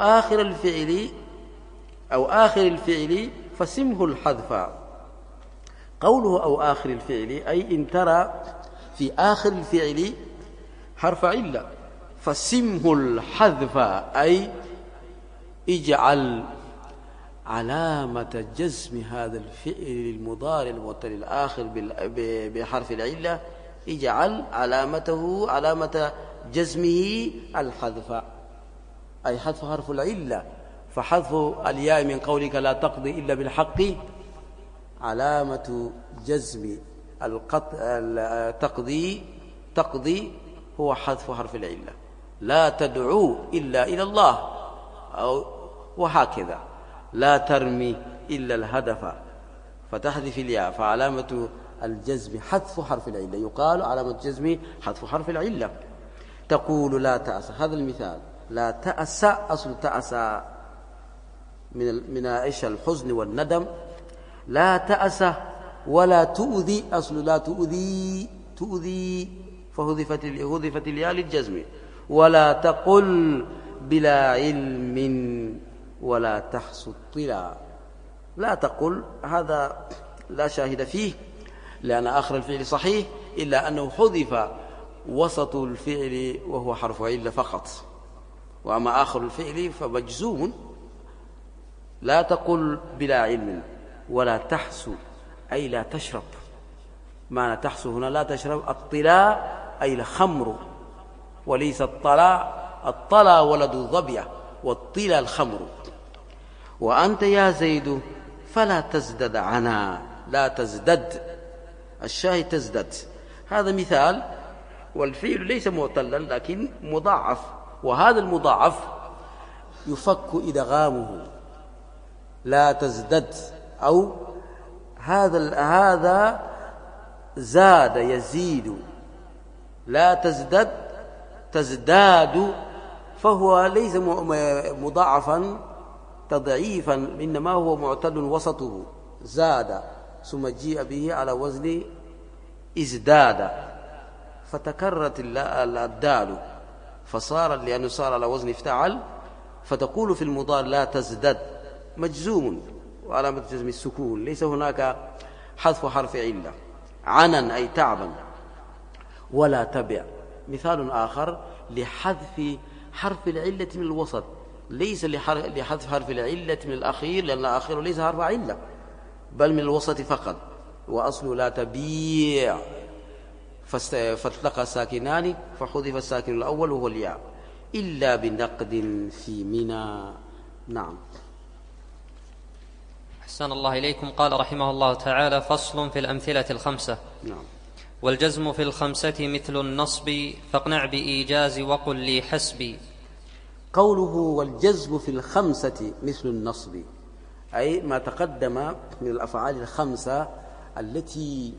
آخر الفعل فسمه الحذف. قوله أو آخر الفعل أي إن ترى في آخر الفعل حرف علة فسمه الحذف، أي اجعل علامة جزم هذا الفعل المضارع المعتل الآخر بحرف العلة، اجعل علامة جزمه الحذف، أي حذف حرف العلة. فحذف الياء من قولك لا تقضي إلا بالحق علامة جزم تقضي هو حذف حرف العلة. لا تدعو إلا إلى الله، وهكذا لا ترمي إلا الهدف، فتحذف الياء، فعلامة الجزم حذف حرف العلة. يقال علامة الجزم حذف حرف العلة. تقول لا تأس، هذا المثال. لا تأس أصل تأس من عيش الحزن والندم. لا تأس ولا تؤذي أصل لا تؤذي فهذفت الياء للجزم. ولا تقل بلا علم ولا تحص الطلا. لا تقل هذا لا شاهد فيه لأن آخر الفعل صحيح، إلا أنه حذف وسط الفعل وهو حرف علة فقط، وأما آخر الفعل فمجزوم. لا تقل بلا علم ولا تحس أي لا تشرب. معنى تحس هنا لا تشرب. الطلاء أي الخمر، وليس الطلا ولد الظبية، والطلا الخمر. وأنت يا زيد فلا تزدد عنا. لا تزدد، الشاهد تزدد. هذا مثال، والفعل ليس معتلا لكن مضاعف، وهذا المضاعف يفك إدغامه. لا تزدد، أو هذا زاد يزيد. لا تزدد تزداد، فهو ليس مضاعفا تضعيفا، إنما هو معتل وسطه زاد، ثم جيء به على وزن ازداد، فتكررت الدال فصار، لأنه صار على وزن افتعل، فتقول في المضارع لا تزدد مجزوم وعلامة جزم السكون، ليس هناك حذف حرف علة. عنا أي تعبا. ولا تبع مثال آخر لحذف حرف العلة من الوسط، ليس لحذف حرف العلة من الأخير، لأن الأخير ليس حرف علة بل من الوسط فقط. وأصل لا تبيع فاتلقى ساكنان فحذف الساكن الأول وهو الياء. إلا بنقد في منى. نعم. أحسن الله إليكم. قال رحمه الله تعالى: فصل في الأمثلة الخمسة. نعم. والجزم في الخمسة مثل النصب، فاقنع بإيجاز وقل لي حسبي. قوله والجزم في الخمسة مثل النصب، أي ما تقدم من الأفعال الخمسة التي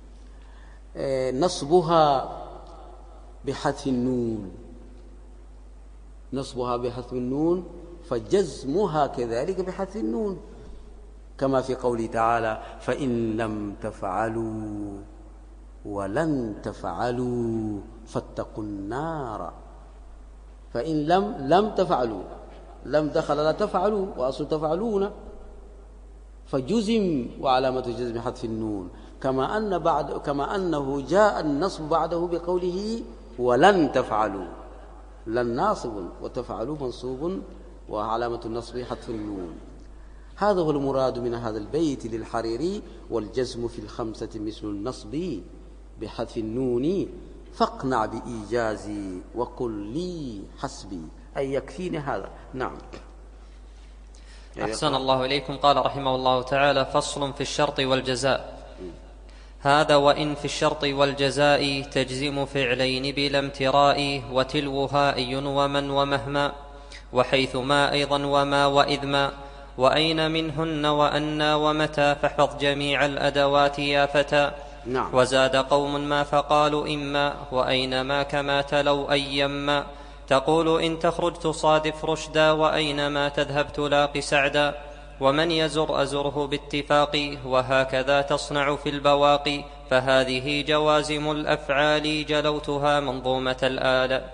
نصبها بحذف النون، نصبها بحذف النون، فجزمها كذلك بحذف النون، كما في قوله تعالى: فإن لم تفعلوا ولن تفعلوا فاتقوا النار. فإن لم تفعلوا، لم دخل لا تفعلوا، وأصل تفعلون، فجزم وعلامة جزم حذف النون، كما أنه جاء النصب بعده بقوله ولن تفعلوا، لن ناصب وتفعلوا منصوب وعلامة النصب حذف النون. هذا هو المراد من هذا البيت للحريري: والجزم في الخمسة مثل النصب بحذف النون، فاقنع بإيجازي وقل لي حسبي، أي يكفيني هذا. نعم. أحسن الله إليكم. قال رحمه الله تعالى: فصل في الشرط والجزاء. هذا وإن في الشرط والجزاء تجزم فعلين بلا امتراء، وتلوها أي ومن ومهما، وحيث ما أيضا وما وإذ ما، وأين منهن وأنا ومتى، فاحفظ جميع الأدوات يا فتى. نعم. وزاد قوم ما فقالوا إما، وأينما كما تلو أيما، تقول إن تخرج تصادف رشدا، وأينما تذهب تلاقي سعدا، ومن يزر أزره باتفاق، وهكذا تصنع في البواقي، فهذه جوازم الأفعال جلوتها منظومة الآل.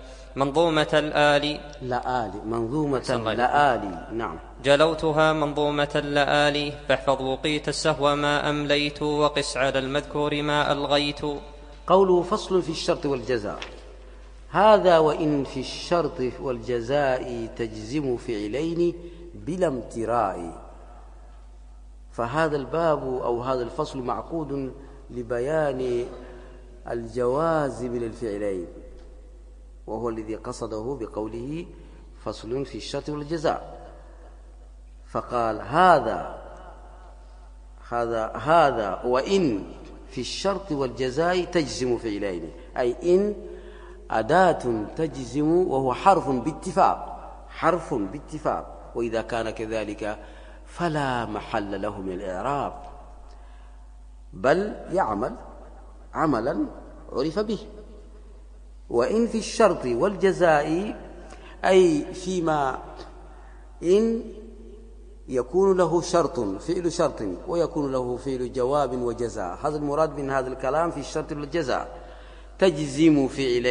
نعم. جلوتها منظومة اللآلي، فاحفظ وقيت السهو ما أمليت، وقس على المذكور ما ألغيت. قوله فصل في الشرط والجزاء. هذا وإن في الشرط والجزاء تجزم فعلين بلا امتراء. فهذا الباب أو هذا الفصل معقود لبيان الجوازم للفعلين، وهو الذي قصده بقوله فصل في الشرط والجزاء. فقال هذا وإن في الشرط والجزاء تجزم فعلين، أي إن أداة تجزم، وهو حرف باتفاق، وإذا كان كذلك فلا محل له من الإعراب، بل يعمل عملا عرف به. وإن في الشرط والجزاء أي فيما إن يكون له شرط، فعل شرط، ويكون له فعل جواب وجزاء. هذا المراد من هذا الكلام في الشرط والجزاء. تجزم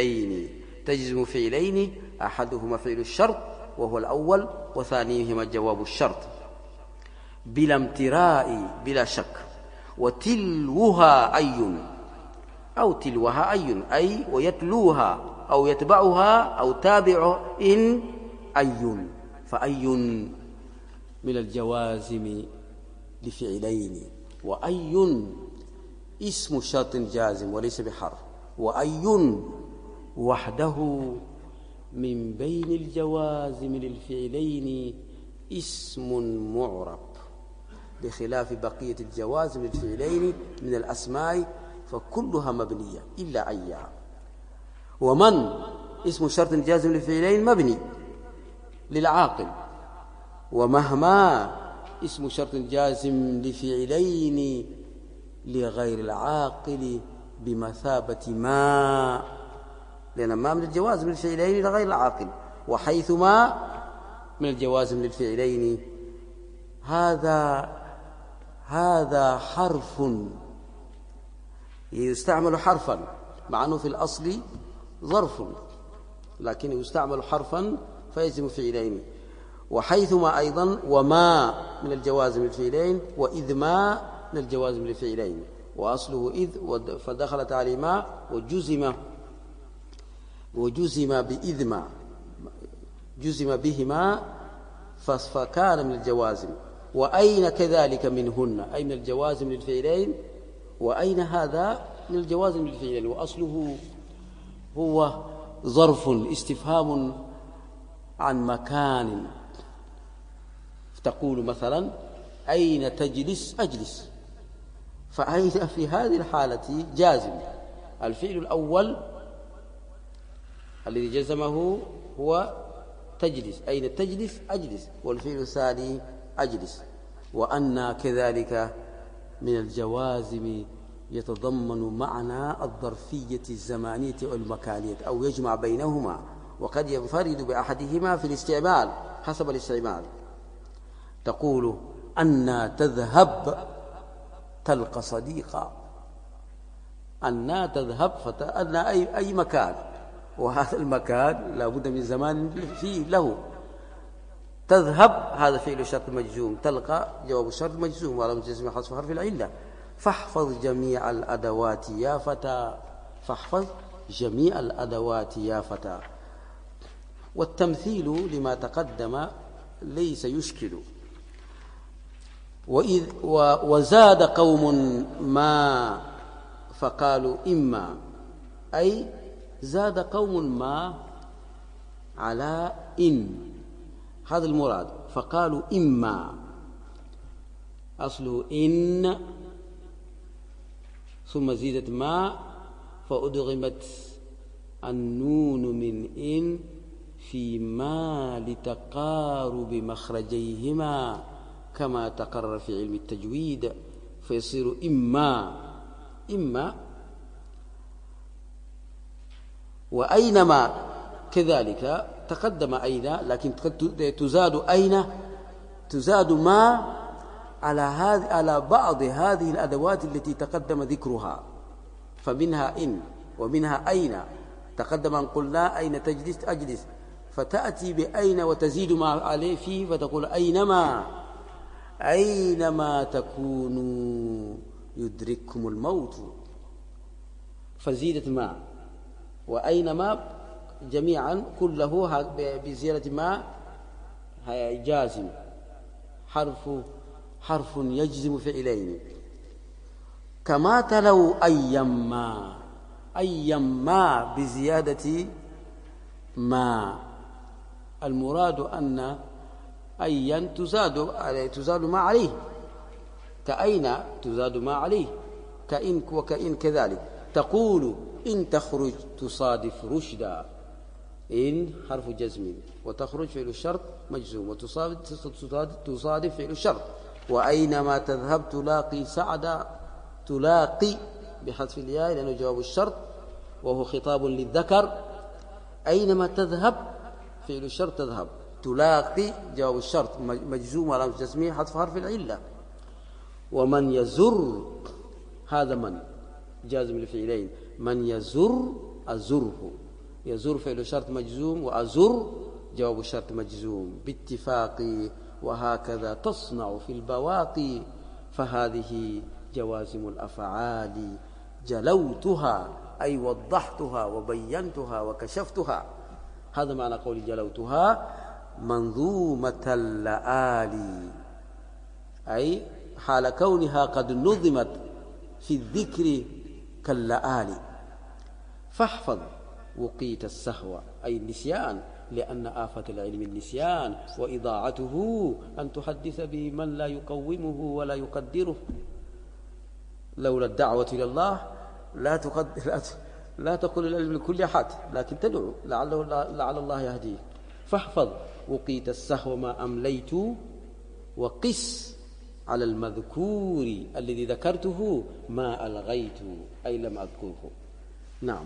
فعلين أحدهما فعل الشرط وهو الأول، وثانيهما جواب الشرط بلا امتراء، بلا شك. وتلوها أي ويتلوها أو يتبعها أو تابع إن أي، فأي من الجوازم لفعلين، وأي اسم شرط جازم وليس بحرف، وأي وحده من بين الجوازم للفعلين اسم معرب، بخلاف بقية الجوازم للفعلين من الأسماء فكلها مبنية إلا أيها. ومن اسم شرط جازم للفعلين مبني للعاقل، ومهما اسم شرط جازم لفعلين لغير العاقل بمثابة ما، لأن ما من الجوازم للفعلين لغير العاقل. وحيث ما من الجوازم للفعلين، هذا حرف يستعمل حرفا، مع أنه في الأصل ظرف، لكن يستعمل حرفا فيجزم فعلين. وحيثما أيضا وما من الجوازم للفعلين، وإذ ما من الجوازم للفعلين، وأصله إذ فدخلت عليه ما وجزم بإذ ما، جزم بهما فكان من الجوازم. وأين كذلك منهن أي من الجوازم للفعلين، وأين هذا من الجوازم للفعلين، وأصله هو ظرف استفهام عن مكان. تقول مثلا أين تجلس؟ أجلس. فأين في هذه الحالة جازم. الفعل الأول الذي جزمه هو تجلس، أين تجلس؟ أجلس. والفعل الثاني أجلس. وأن كذلك من الجوازم يتضمن معنى الظرفية الزمانية والمكانية، أو يجمع بينهما، وقد ينفرد بأحدهما في الاستعمال حسب الاستعمال. تقول أن تذهب تلقى صديقا، أن تذهب أن أي مكان، وهذا المكان لا بد من زمان فيه له. تذهب هذا فعل شرط مجزوم، تلقى جواب الشرط مجزوم وعلامة جزمه حذف حرف العلة. فاحفظ جميع الأدوات يا فتى، فاحفظ جميع الأدوات يا فتى. والتمثيل لما تقدم ليس يشكل. وزاد قوم ما فقالوا إما، أي زاد قوم ما على إن، هذا المراد. فقالوا إما أصله إن ثم زيدت ما فأدغمت النون من إن في ما لتقارب مخرجيهما كما تقرر في علم التجويد، فيصير إما. وأينما كذلك تقدم أين، لكن تزاد أين، تزاد ما على بعض هذه الأدوات التي تقدم ذكرها. فمنها إن ومنها أين. تقدم أن قلنا أين تجلس أجلس، فتأتي بأين وتزيد ما عليه فيه فتقول أينما تكونوا يدرككم الموت، فزيدت ما. وأينما جميعا كله بزيادة ما جازم، حرف يجزم فعلين. كما تلو أيما بزيادة ما. المراد أن أين تزاد ما عليه، كأين تزاد ما عليه، كإن وكإن كذلك. تقول إن تخرج تصادف رشدا، إن حرف جزم، وتخرج فعل الشرط مجزوم، وتصادف فعل الشرط. وأينما تذهب تلاقي سعدا، تلاقي بحذف الياء لأنه جواب الشرط وهو خطاب للذكر. أينما تذهب فعل الشرط تذهب، تلاقي جواب الشرط مجزوم وعلامة جزمه حذف حرف العلة. ومن يزر، هذا من جازم لفعلين، من يزر أزره، يزر فعل الشرط مجزوم وأزر جواب الشرط مجزوم باتفاق. وهكذا تصنع في البواقي، فهذه جوازم الأفعال جلوتها أي وضحتها وبينتها وكشفتها. هذا معنى قول جلوتها منظومة اللآلي، أي حال كونها قد نظمت في الذكر كاللآلي. فاحفظ وقيت السهو أي النسيان، لأن آفة العلم النسيان، وإضاعته أن تحدث به من لا يقومه ولا يقدره. لولا الدعوة إلى الله لا تقول العلم لكل أحد، لكن تدعو لعل الله يهديه. فاحفظ وقيت السهو ما أمليت، وقس على المذكور الذي ذكرته ما ألغيت أي لم أذكره. نعم.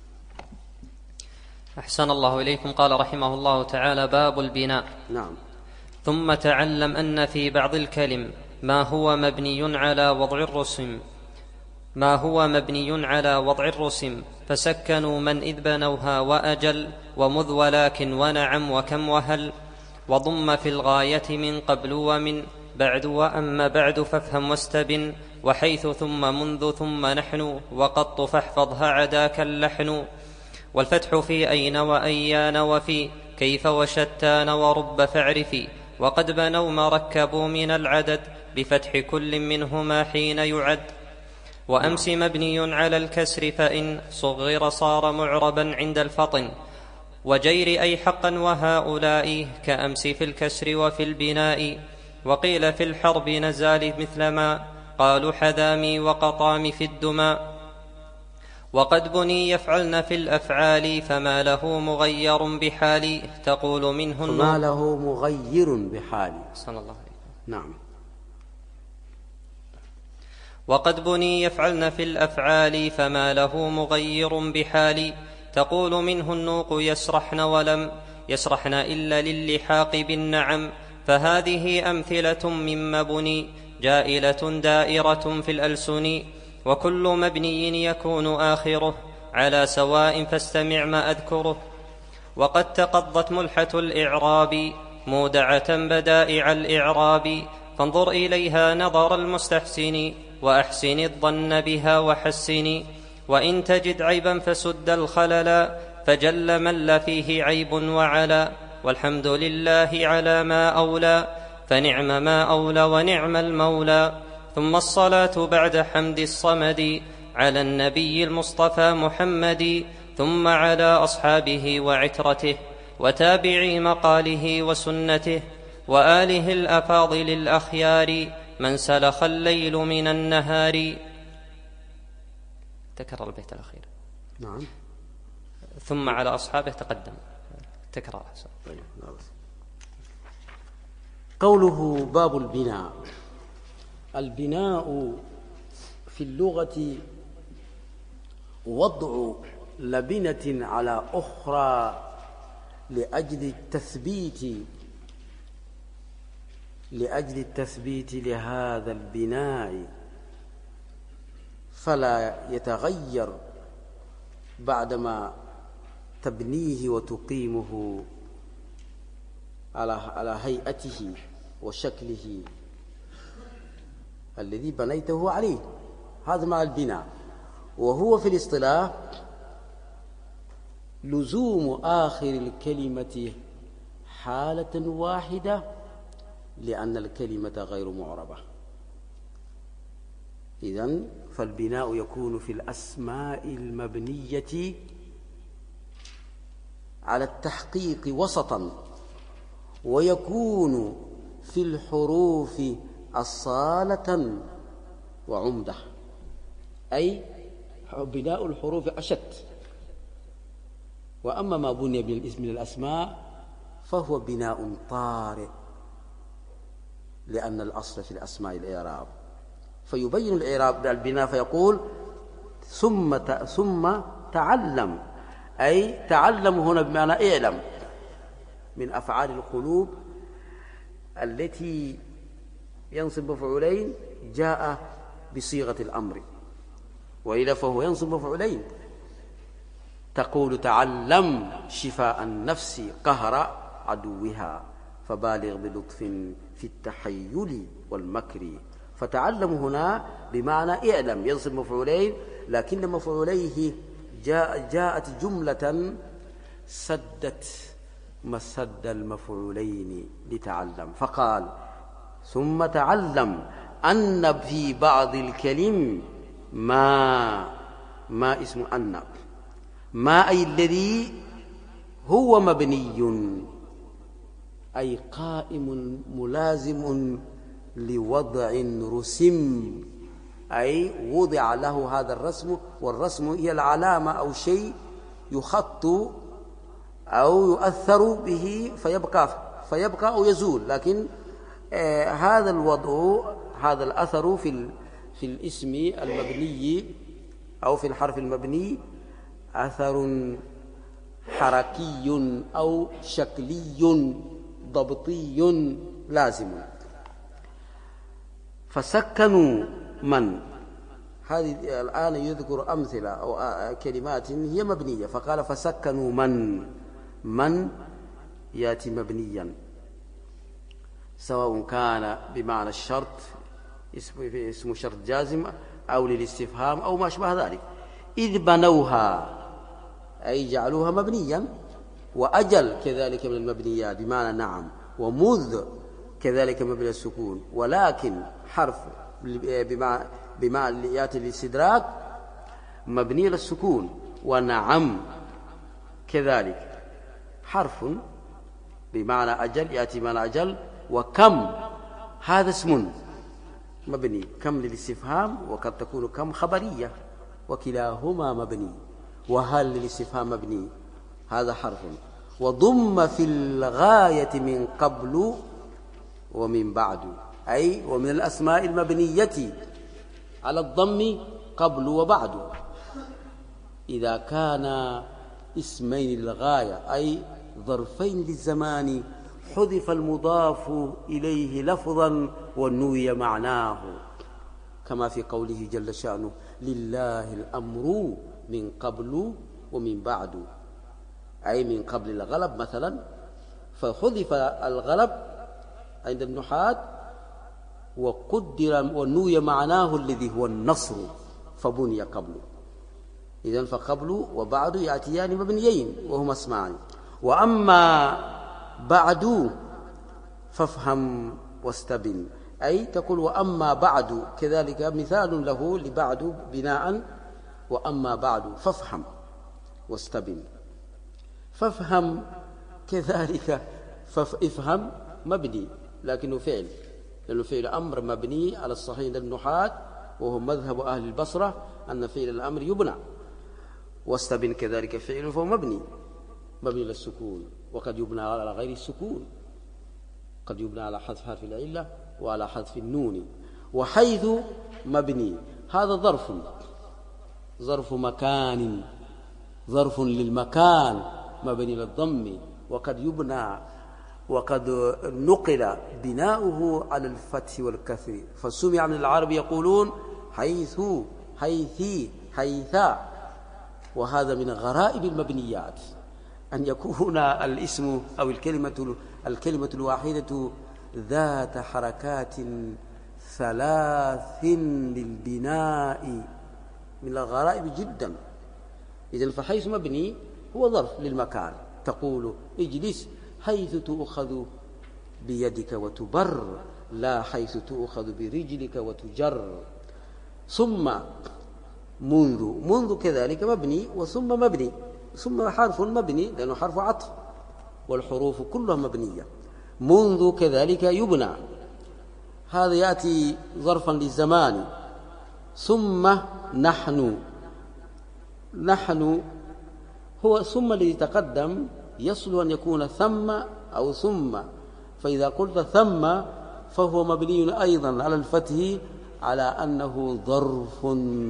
أحسن الله إليكم. قال رحمه الله تعالى: باب البناء. نعم. ثم تعلم أن في بعض الكلم ما هو مبني على وضع الرسم، فسكنوا من إذ بنوها وأجل، ومذ ولكن ونعم وكم وهل، وضم في الغاية من قبل ومن بعد، وأما بعد فافهم واستبن، وحيث ثم منذ ثم نحن، وقط فاحفظها عداك اللحن. والفتح في أين وأيان وفي كيف وشتان ورب فاعرفي، وقد بنوا ما ركبوا من العدد بفتح كل منهما حين يعد. وأمس مبني على الكسر فإن صغر صار معربا عند الفطن، وجير أي حقا وهؤلاء كأمس في الكسر وفي البناء. وقيل في الحرب نزال مثل ما قالوا حذامي وقطام في الدماء. وقد بني يفعلن في الأفعال فما له مغير بحال، تقول منه فما له مغير بحال. صلى الله عليه. نعم. وقد بني يفعلن في الأفعال فما له مغير بحال، تقول منه النوق يسرحن ولم يسرحن إلا للحاق بالنعم. فهذه أمثلة مما بني جائلة دائرة في الألسن، وكل مبني يكون آخره على سواء فاستمع ما أذكره. وقد تقضت ملحة الإعراب مودعة بدائع الإعراب، فانظر إليها نظر المستحسن وأحسن الظن بها وحسن. وإن تجد عيبا فسد الخللا، فجل من لا فيه عيب وعلا. والحمد لله على ما أولى، فنعم ما أولى ونعم المولى. ثم الصلاة بعد حمد الصمد على النبي المصطفى محمد، ثم على أصحابه وعترته وتابعي مقاله وسنته، وآله الأفاضل الأخيار من سلخ الليل من النهار. تكرر البيت الأخير. نعم. ثم على أصحابه تقدم تكرار. طيب. قوله باب البناء. البناء في اللغة وضع لبنة على أخرى لأجل التثبيت لهذا البناء، فلا يتغير بعدما تبنيه وتقيمه على هيئته وشكله الذي بنيته عليه. هذا مع البناء. وهو في الاصطلاح لزوم آخر الكلمة حالة واحدة لأن الكلمة غير معربة. إذن فالبناء يكون في الأسماء المبنية على التحقيق وسطا، ويكون في الحروف أصالة وعمدة، أي بناء الحروف أشد. وأما ما بني بالاسم من الأسماء فهو بناء طارئ، لأن الأصل في الأسماء الإعراب، فيبين الإعراب البناء فيقول ثم تعلم، أي تعلم هنا بمعنى اعلم، من أفعال القلوب التي ينصب مفعولين جاء بصيغة الأمر، وإلا فهو ينصب مفعولين. تقول تعلم شفاء النفس قهر عدوها، فبالغ بلطف في التحيل والمكر. فتعلم هنا بمعنى اعلم، ينصب مفعولين، لكن مفعوليه جاءت جملة سدت مسد المفعولين لتعلم، فقال ثم تعلم أن في بعض الكلم ما اسم أن، ما أي الذي هو مبني، أي قائم ملازم لوضع رسم، أي وضع له هذا الرسم، والرسم هي العلامة أو شيء يخط أو يؤثر به فيبقى أو يزول. لكن هذا الوضع، هذا الأثر في الاسم المبني أو في الحرف المبني أثر حركي أو شكلي ضبطي لازم. فسكنوا من، هذه الآن يذكر أمثلة أو كلمات هي مبنية، فقال فسكنوا من يأتي مبنيا، سواء كان بمعنى الشرط اسم شرط جازم أو للاستفهام أو ما أشبه ذلك. إذ بنوها أي جعلوها مبنيا، وأجل كذلك من المبنيات بمعنى نعم، ومذ كذلك مبني السكون، ولكن حرف بمعنى يأتي الاستدراك مبني للسكون، ونعم كذلك حرف بمعنى أجل يأتي بمعنى أجل، وكم هذا اسم مبني، كم للاستفهام، وقد تكون كم خبرية، وكلاهما مبني. وهل للاستفهام مبني، هذا حرف. وضم في الغاية من قبل ومن بعد، أي ومن الأسماء المبنية على الضم قبل وبعد، إذا كان اسمين للغاية أي ظرفين للزمان حذف المضاف إليه لفظا ونوي معناه، كما في قوله جل شأنه لله الأمر من قبل ومن بعد، أي من قبل الغلب مثلا، فحذف الغلب عند النحاة وقدر ونوي معناه الذي هو النصر فبني قبل. إذن فقبل وبعد يأتيان مبنيين وهما اسمان. وأما بعد فافهم واستبن، أي تقول وأما بعد، كذلك مثال له لبعد بناء، وأما بعد فافهم واستبن. فافهم كذلك، فافهم مبني لكنه فعل، لأنه فعل أمر مبني على الصحيح عند النحاة، وهو مذهب أهل البصرة أن فعل الأمر يبنى. واستبن كذلك فعل فهو مبني للسكون، وقد يبنى على غير السكون، قد يبنى على حذف حرف العلة وعلى حذف النون. وحيث مبني، هذا ظرف مكان، ظرف للمكان مبني للضم، وقد يبنى وقد نقل بناؤه على الفتح والكسر، فسمع من العرب يقولون حيث حيثي حيثا. وهذا من غرائب المبنيات أن يكون الاسم أو الكلمة الواحدة ذات حركات ثلاث للبناء، من الغرائب جدا. إذن فحيث مبني هو ظرف للمكان، تقول اجلس حيث تؤخذ بيدك وتبر، لا حيث تؤخذ برجلك وتجر. ثم منذ كذلك مبني، وثم مبني، ثم حرف مبني لأنه حرف عطف، والحروف كلها مبنية. منذ كذلك يبنى، هذا يأتي ظرفا للزمان. ثم نحن هو ثم الذي تقدم يصل أن يكون ثم أو ثم، فإذا قلت ثم فهو مبني أيضا على الفتح، على أنه ظرف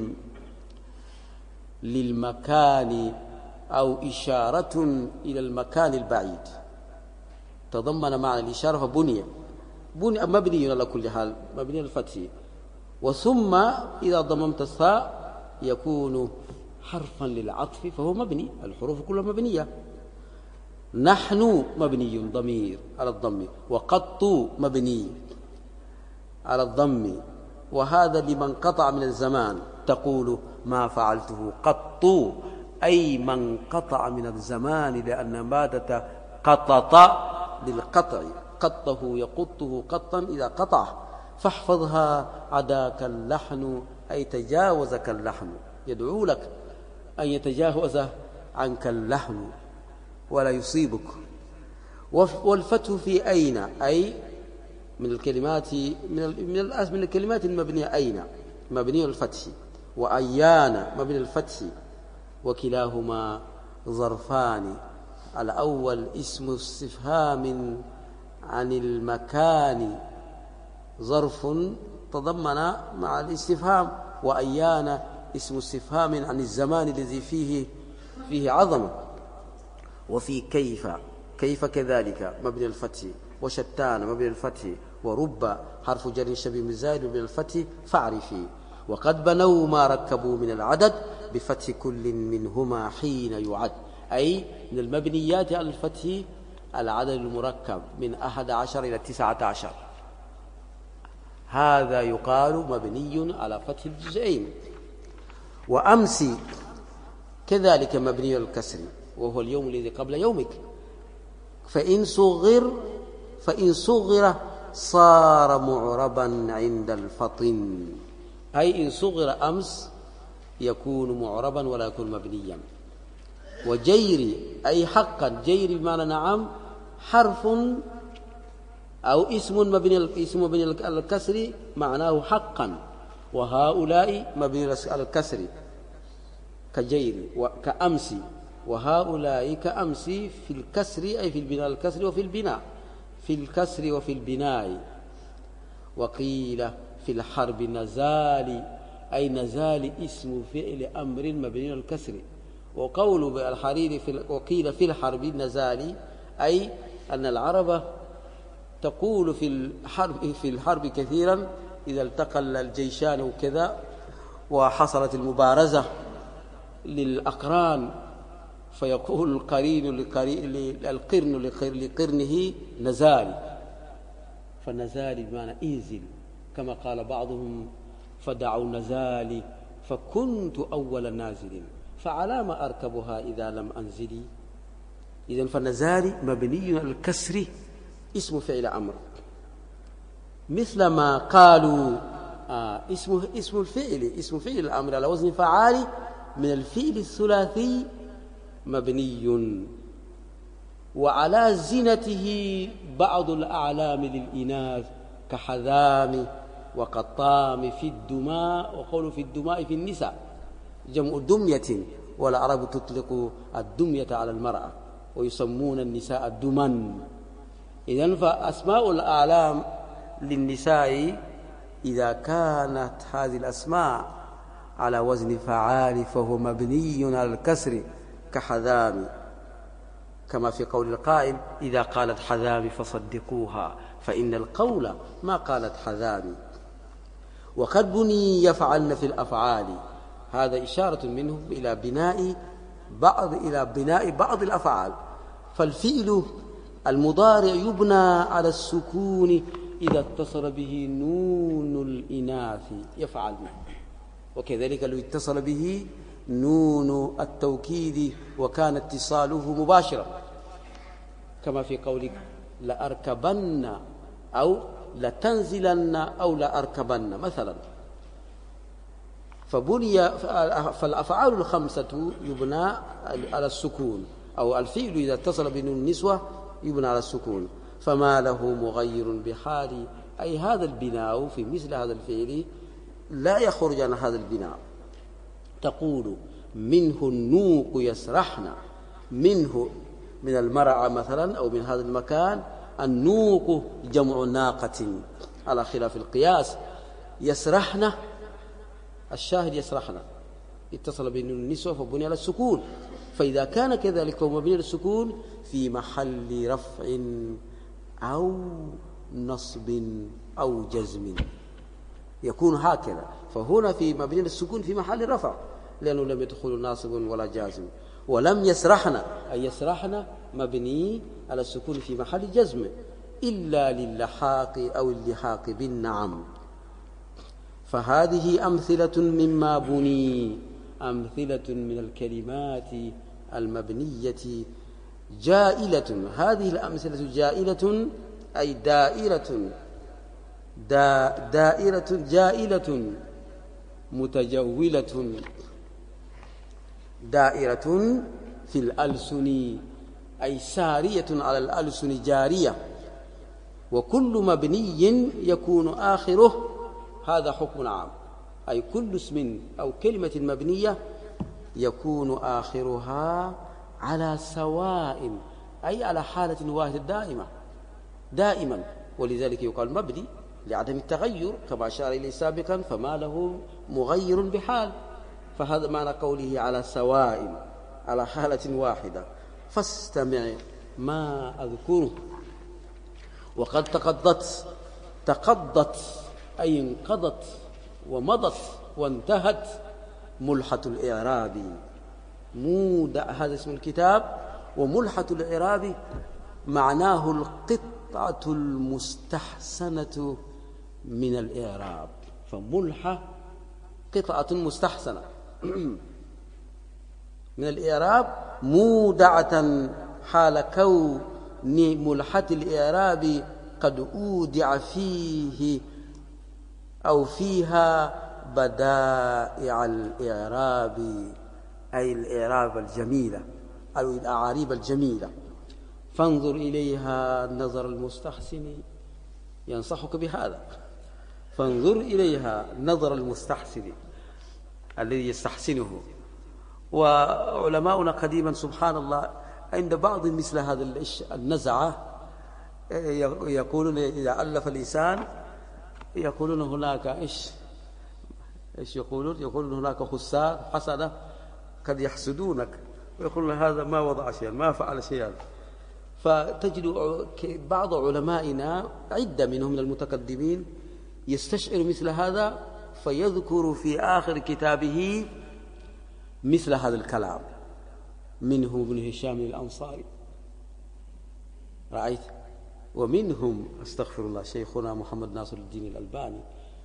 للمكان أو إشارة إلى المكان البعيد، تضمن معنى الإشارة فبني مبني على كل حال، مبني على الفتح. وثم إذا ضممت الثاء يكون حرفا للعطف فهو مبني، الحروف كلها مبنية. نحن مبني ضمير على الضم، وقط مبني على الضم، وهذا لمن قطع من الزمان، تقول ما فعلته قط، أي من قطع من الزمان، لأن مادة قطط للقطع، قطه يقطه قطا إذا قطع، فاحفظها عداك اللحن، أي تجاوزك اللحن، يدعو لك أن يتجاوز عنك اللحن ولا يصيبك. والفتح في أين، أي من الكلمات من الكلمات المبنية، أين مبني الفتح، وأيان مبني الفتح، وكلاهما ظرفان. الأول اسم استفهام عن المكان، ظرف تضمن مع الاستفهام، وأيان اسم استفهام عن الزمان الذي فيه عظمة. وفي كيف كذلك مبني الفتح، وشتان مبني الفتح، ورب حرف جر شبيه مزايد مبني الفتح، فاعرفي. وقد بنوا ما ركبوا من العدد بفتح كل منهما حين يعد، أي من المبنيات على الفتح العدد المركب من 11 إلى 19، هذا يقال مبني على فتح الجزئين. وأمس كذلك مبني على الكسر، وهو اليوم الذي قبل يومك، فإن صغر صار معربا عند الفطن، أي إن صغر أمس يكون معربا ولا يكون مبنيا. وجيري أي حقا، جيري بمعنى نعم، حرف أو اسم مبني على الكسر معناه حقا، وهؤلاء مبني على الكسر كجيري وكأمس، وهؤلاء كأمس في الكسر، أي في البناء الكسر وفي البناء، في الكسر وفي البناء. وقيل في الحرب نزال، أي نزال اسم فعل أمر مبني على الكسر. وقول بالحرير وقيل في الحرب نزال، أي أن العرب تقول في الحرب كثيرا إذا التقى الجيشان وكذا وحصلت المبارزة للأقران، فيقول القرن لقرنه نزالي، فنزالي بمعنى انزل، كما قال بعضهم فدعوا نزالي فكنت أول نازل فعلى ما أركبها إذا لم أنزلي. إذن فنزالي مبني على الكسر اسم فعل أمر، مثل ما قالوا اسم فعل الأمر على وزن فعال من الفعل الثلاثي مبني، وعلى زنته بعض الأعلام للإناث كحذام وقطام في الدماء، وقول في الدماء في النساء جمع دمية، والعرب تطلق الدمية على المرأة ويسمون النساء الدمن. إذن فأسماء الأعلام للنساء إذا كانت هذه الأسماء على وزن فعال فهو مبني على الكسر كحذام، كما في قول القائل إذا قالت حذام فصدقوها فإن القول ما قالت حذام. وقد بني يفعلن في الأفعال، هذا إشارة منه إلى بناء بعض الأفعال. فالفعل المضارع يبنى على السكون إذا اتصل به نون الإناث يفعلن، وكذلك لو اتصل به نون التوكيد وكان اتصاله مباشرا، كما في قولك لأركبن أو لتنزلن أو لأركبن مثلا. فالأفعال الخمسة يبنى على السكون، أو الفعل إذا اتصل بنون النسوة يبنى على السكون، فما له مغير بحال، أي هذا البناء في مثل هذا الفعل لا يخرج عن هذا البناء. تقول منه النوق يسرحن، منه من المرعى مثلا أو من هذا المكان. النوق جمع ناقة على خلاف القياس. يسرحن الشاهد يسرحن اتصل بين النسوة فبني على السكون، فإذا كان كذلك هو مبني على السكون في محل رفع أو نصب أو جزم يكون هكذا. فهنا في مبني على السكون في محل رفع لأنه لم يدخل ناصب ولا جازم. ولم يسرحن أي يسرحن مبني على السكون في محل جزم إلا للحاق أو اللحاق بالنعم. فهذه أمثلة مما بني، أمثلة من الكلمات المبنية جائلة. هذه الأمثلة جائلة أي دائرة جائلة متجولة، دائرة في الألسن أي سارية على الألسن جارية. وكل مبني يكون آخره، هذا حكم عام، أي كل اسم أو كلمة مبنية يكون آخرها على سواء، أي على حالة واحدة دائما، ولذلك يقال مبني لعدم التغير كما أشار إليه سابقا، فما له مغير بحال. فهذا معنى قوله على سواء، على حالة واحدة. فاستمع ما أذكره. وقد تقضت أي انقضت ومضت وانتهت ملحة الإعراب. هذا اسم الكتاب. وملحة الإعراب معناه القطعة المستحسنة من الإعراب، فملحة قطعة مستحسنة من الإعراب مودعة حال كون ملحة الإعراب قد أودع فيه أو فيها بدائع الإعراب، أي الإعراب الجميلة أو الأعاريب الجميلة. فانظر إليها نظر المستحسن، ينصحك بهذا، فانظر إليها نظر المستحسن الذي يستحسنه. وعلماؤنا قديما سبحان الله عند بعض مثل هذا النزعة يقولون إذا ألف الإنسان يقولون هناك إيش يقولون هناك خسار حسنة قد يحسدونك، ويقولون هذا ما وضع شيئا ما فعل شيئا. فتجد بعض علمائنا عدة منهم من المتقدمين يستشعر مثل هذا فيذكر في آخر كتابه مثل هذا الكلام، منهم ابن هشام الأنصاري، رأيت، ومنهم أستغفر الله شيخنا محمد ناصر الدين الألباني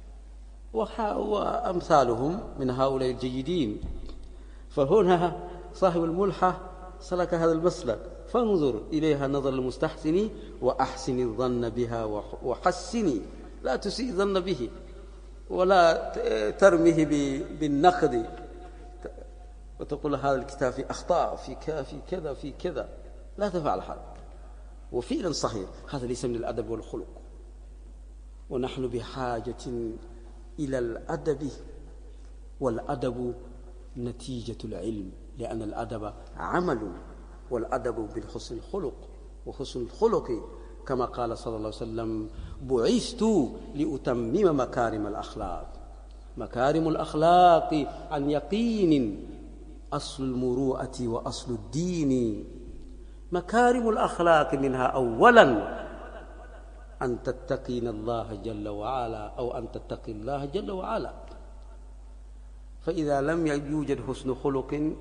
وأمثالهم من هؤلاء الجيدين. فهنا صاحب الملحة سلك هذا المسلك، فانظر إليها نظر المستحسن وأحسن الظن بها وحسني، لا تسيء الظن به ولا ترميه بالنقد وتقول هذا الكتاب في أخطاء في كذا في كذا، لا تفعل هذا. وفعلا صحيح هذا ليس من الأدب والخلق، ونحن بحاجة إلى الأدب، والأدب نتيجة العلم، لأن الأدب عمل، والأدب بالحسن الخلق، وحسن الخلق كما قال صلى الله عليه وسلم بعثت لأتمم مكارم الأخلاق. مكارم الأخلاق عن يقين أصل المروءة وأصل الدين. مكارم الأخلاق منها أولا أن تتقين الله جل وعلا، أو أن تتقي الله جل وعلا. فإذا لم يوجد حسن خلق،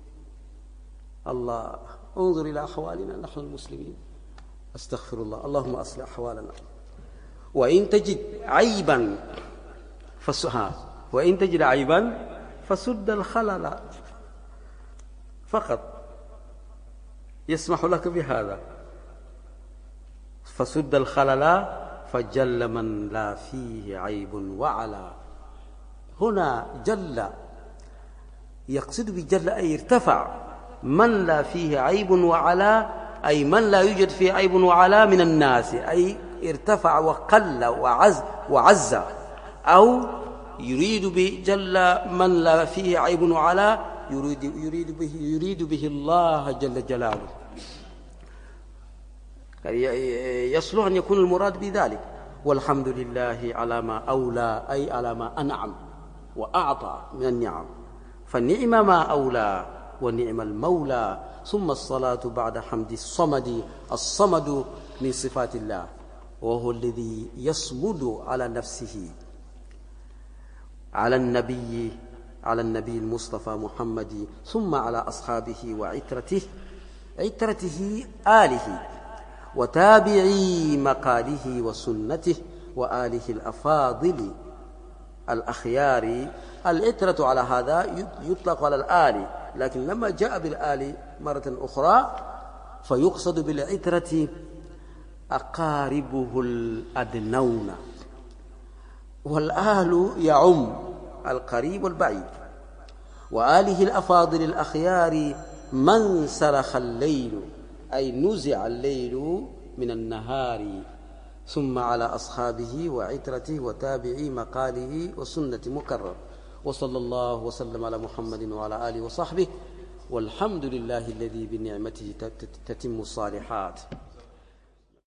الله انظر إلى أحوالنا نحن المسلمين، أستغفر الله، اللهم أصلح أحوالنا. وإن تجد عيبا فسد الخلل فقط، يسمح لك بهذا، فسد الخلل فجل من لا فيه عيب وعلا. هنا جل يقصد بجل أي ارتفع، من لا فيه عيب وعلا أي من لا يوجد فيه عيب وعلا من الناس، أي ارتفع وقل وعز، أو يريد بجل من لا فيه عيب وعلا يريد به الله جل جلاله. يصلح أن يكون المراد بذلك. والحمد لله على ما أولى، أي على ما أنعم وأعطى من النعم، فالنعم ما أولى ونعم المولى. ثم الصلاة بعد حمد الصمد من صفات الله، وهو الذي يصمد على نفسه على النبي المصطفى محمد، ثم على أصحابه وعترته آله وتابعي مقاله وسنته وآله الأفاضل الأخيار. العترة على هذا يطلق على الآل، لكن لما جاء بالآل مرة أخرى فيقصد بالعترة أقاربه الأدنون، والآل يعم القريب والبعيد. وآله الأفاضل الأخيار من سلخ الليل، أي نزع الليل من النهار. ثم على أصحابه وعترته وتابعي مقاله وسنة مكرر. وصلى الله وسلم على محمد وعلى آله وصحبه، والحمد لله الذي بنعمته تتم الصالحات.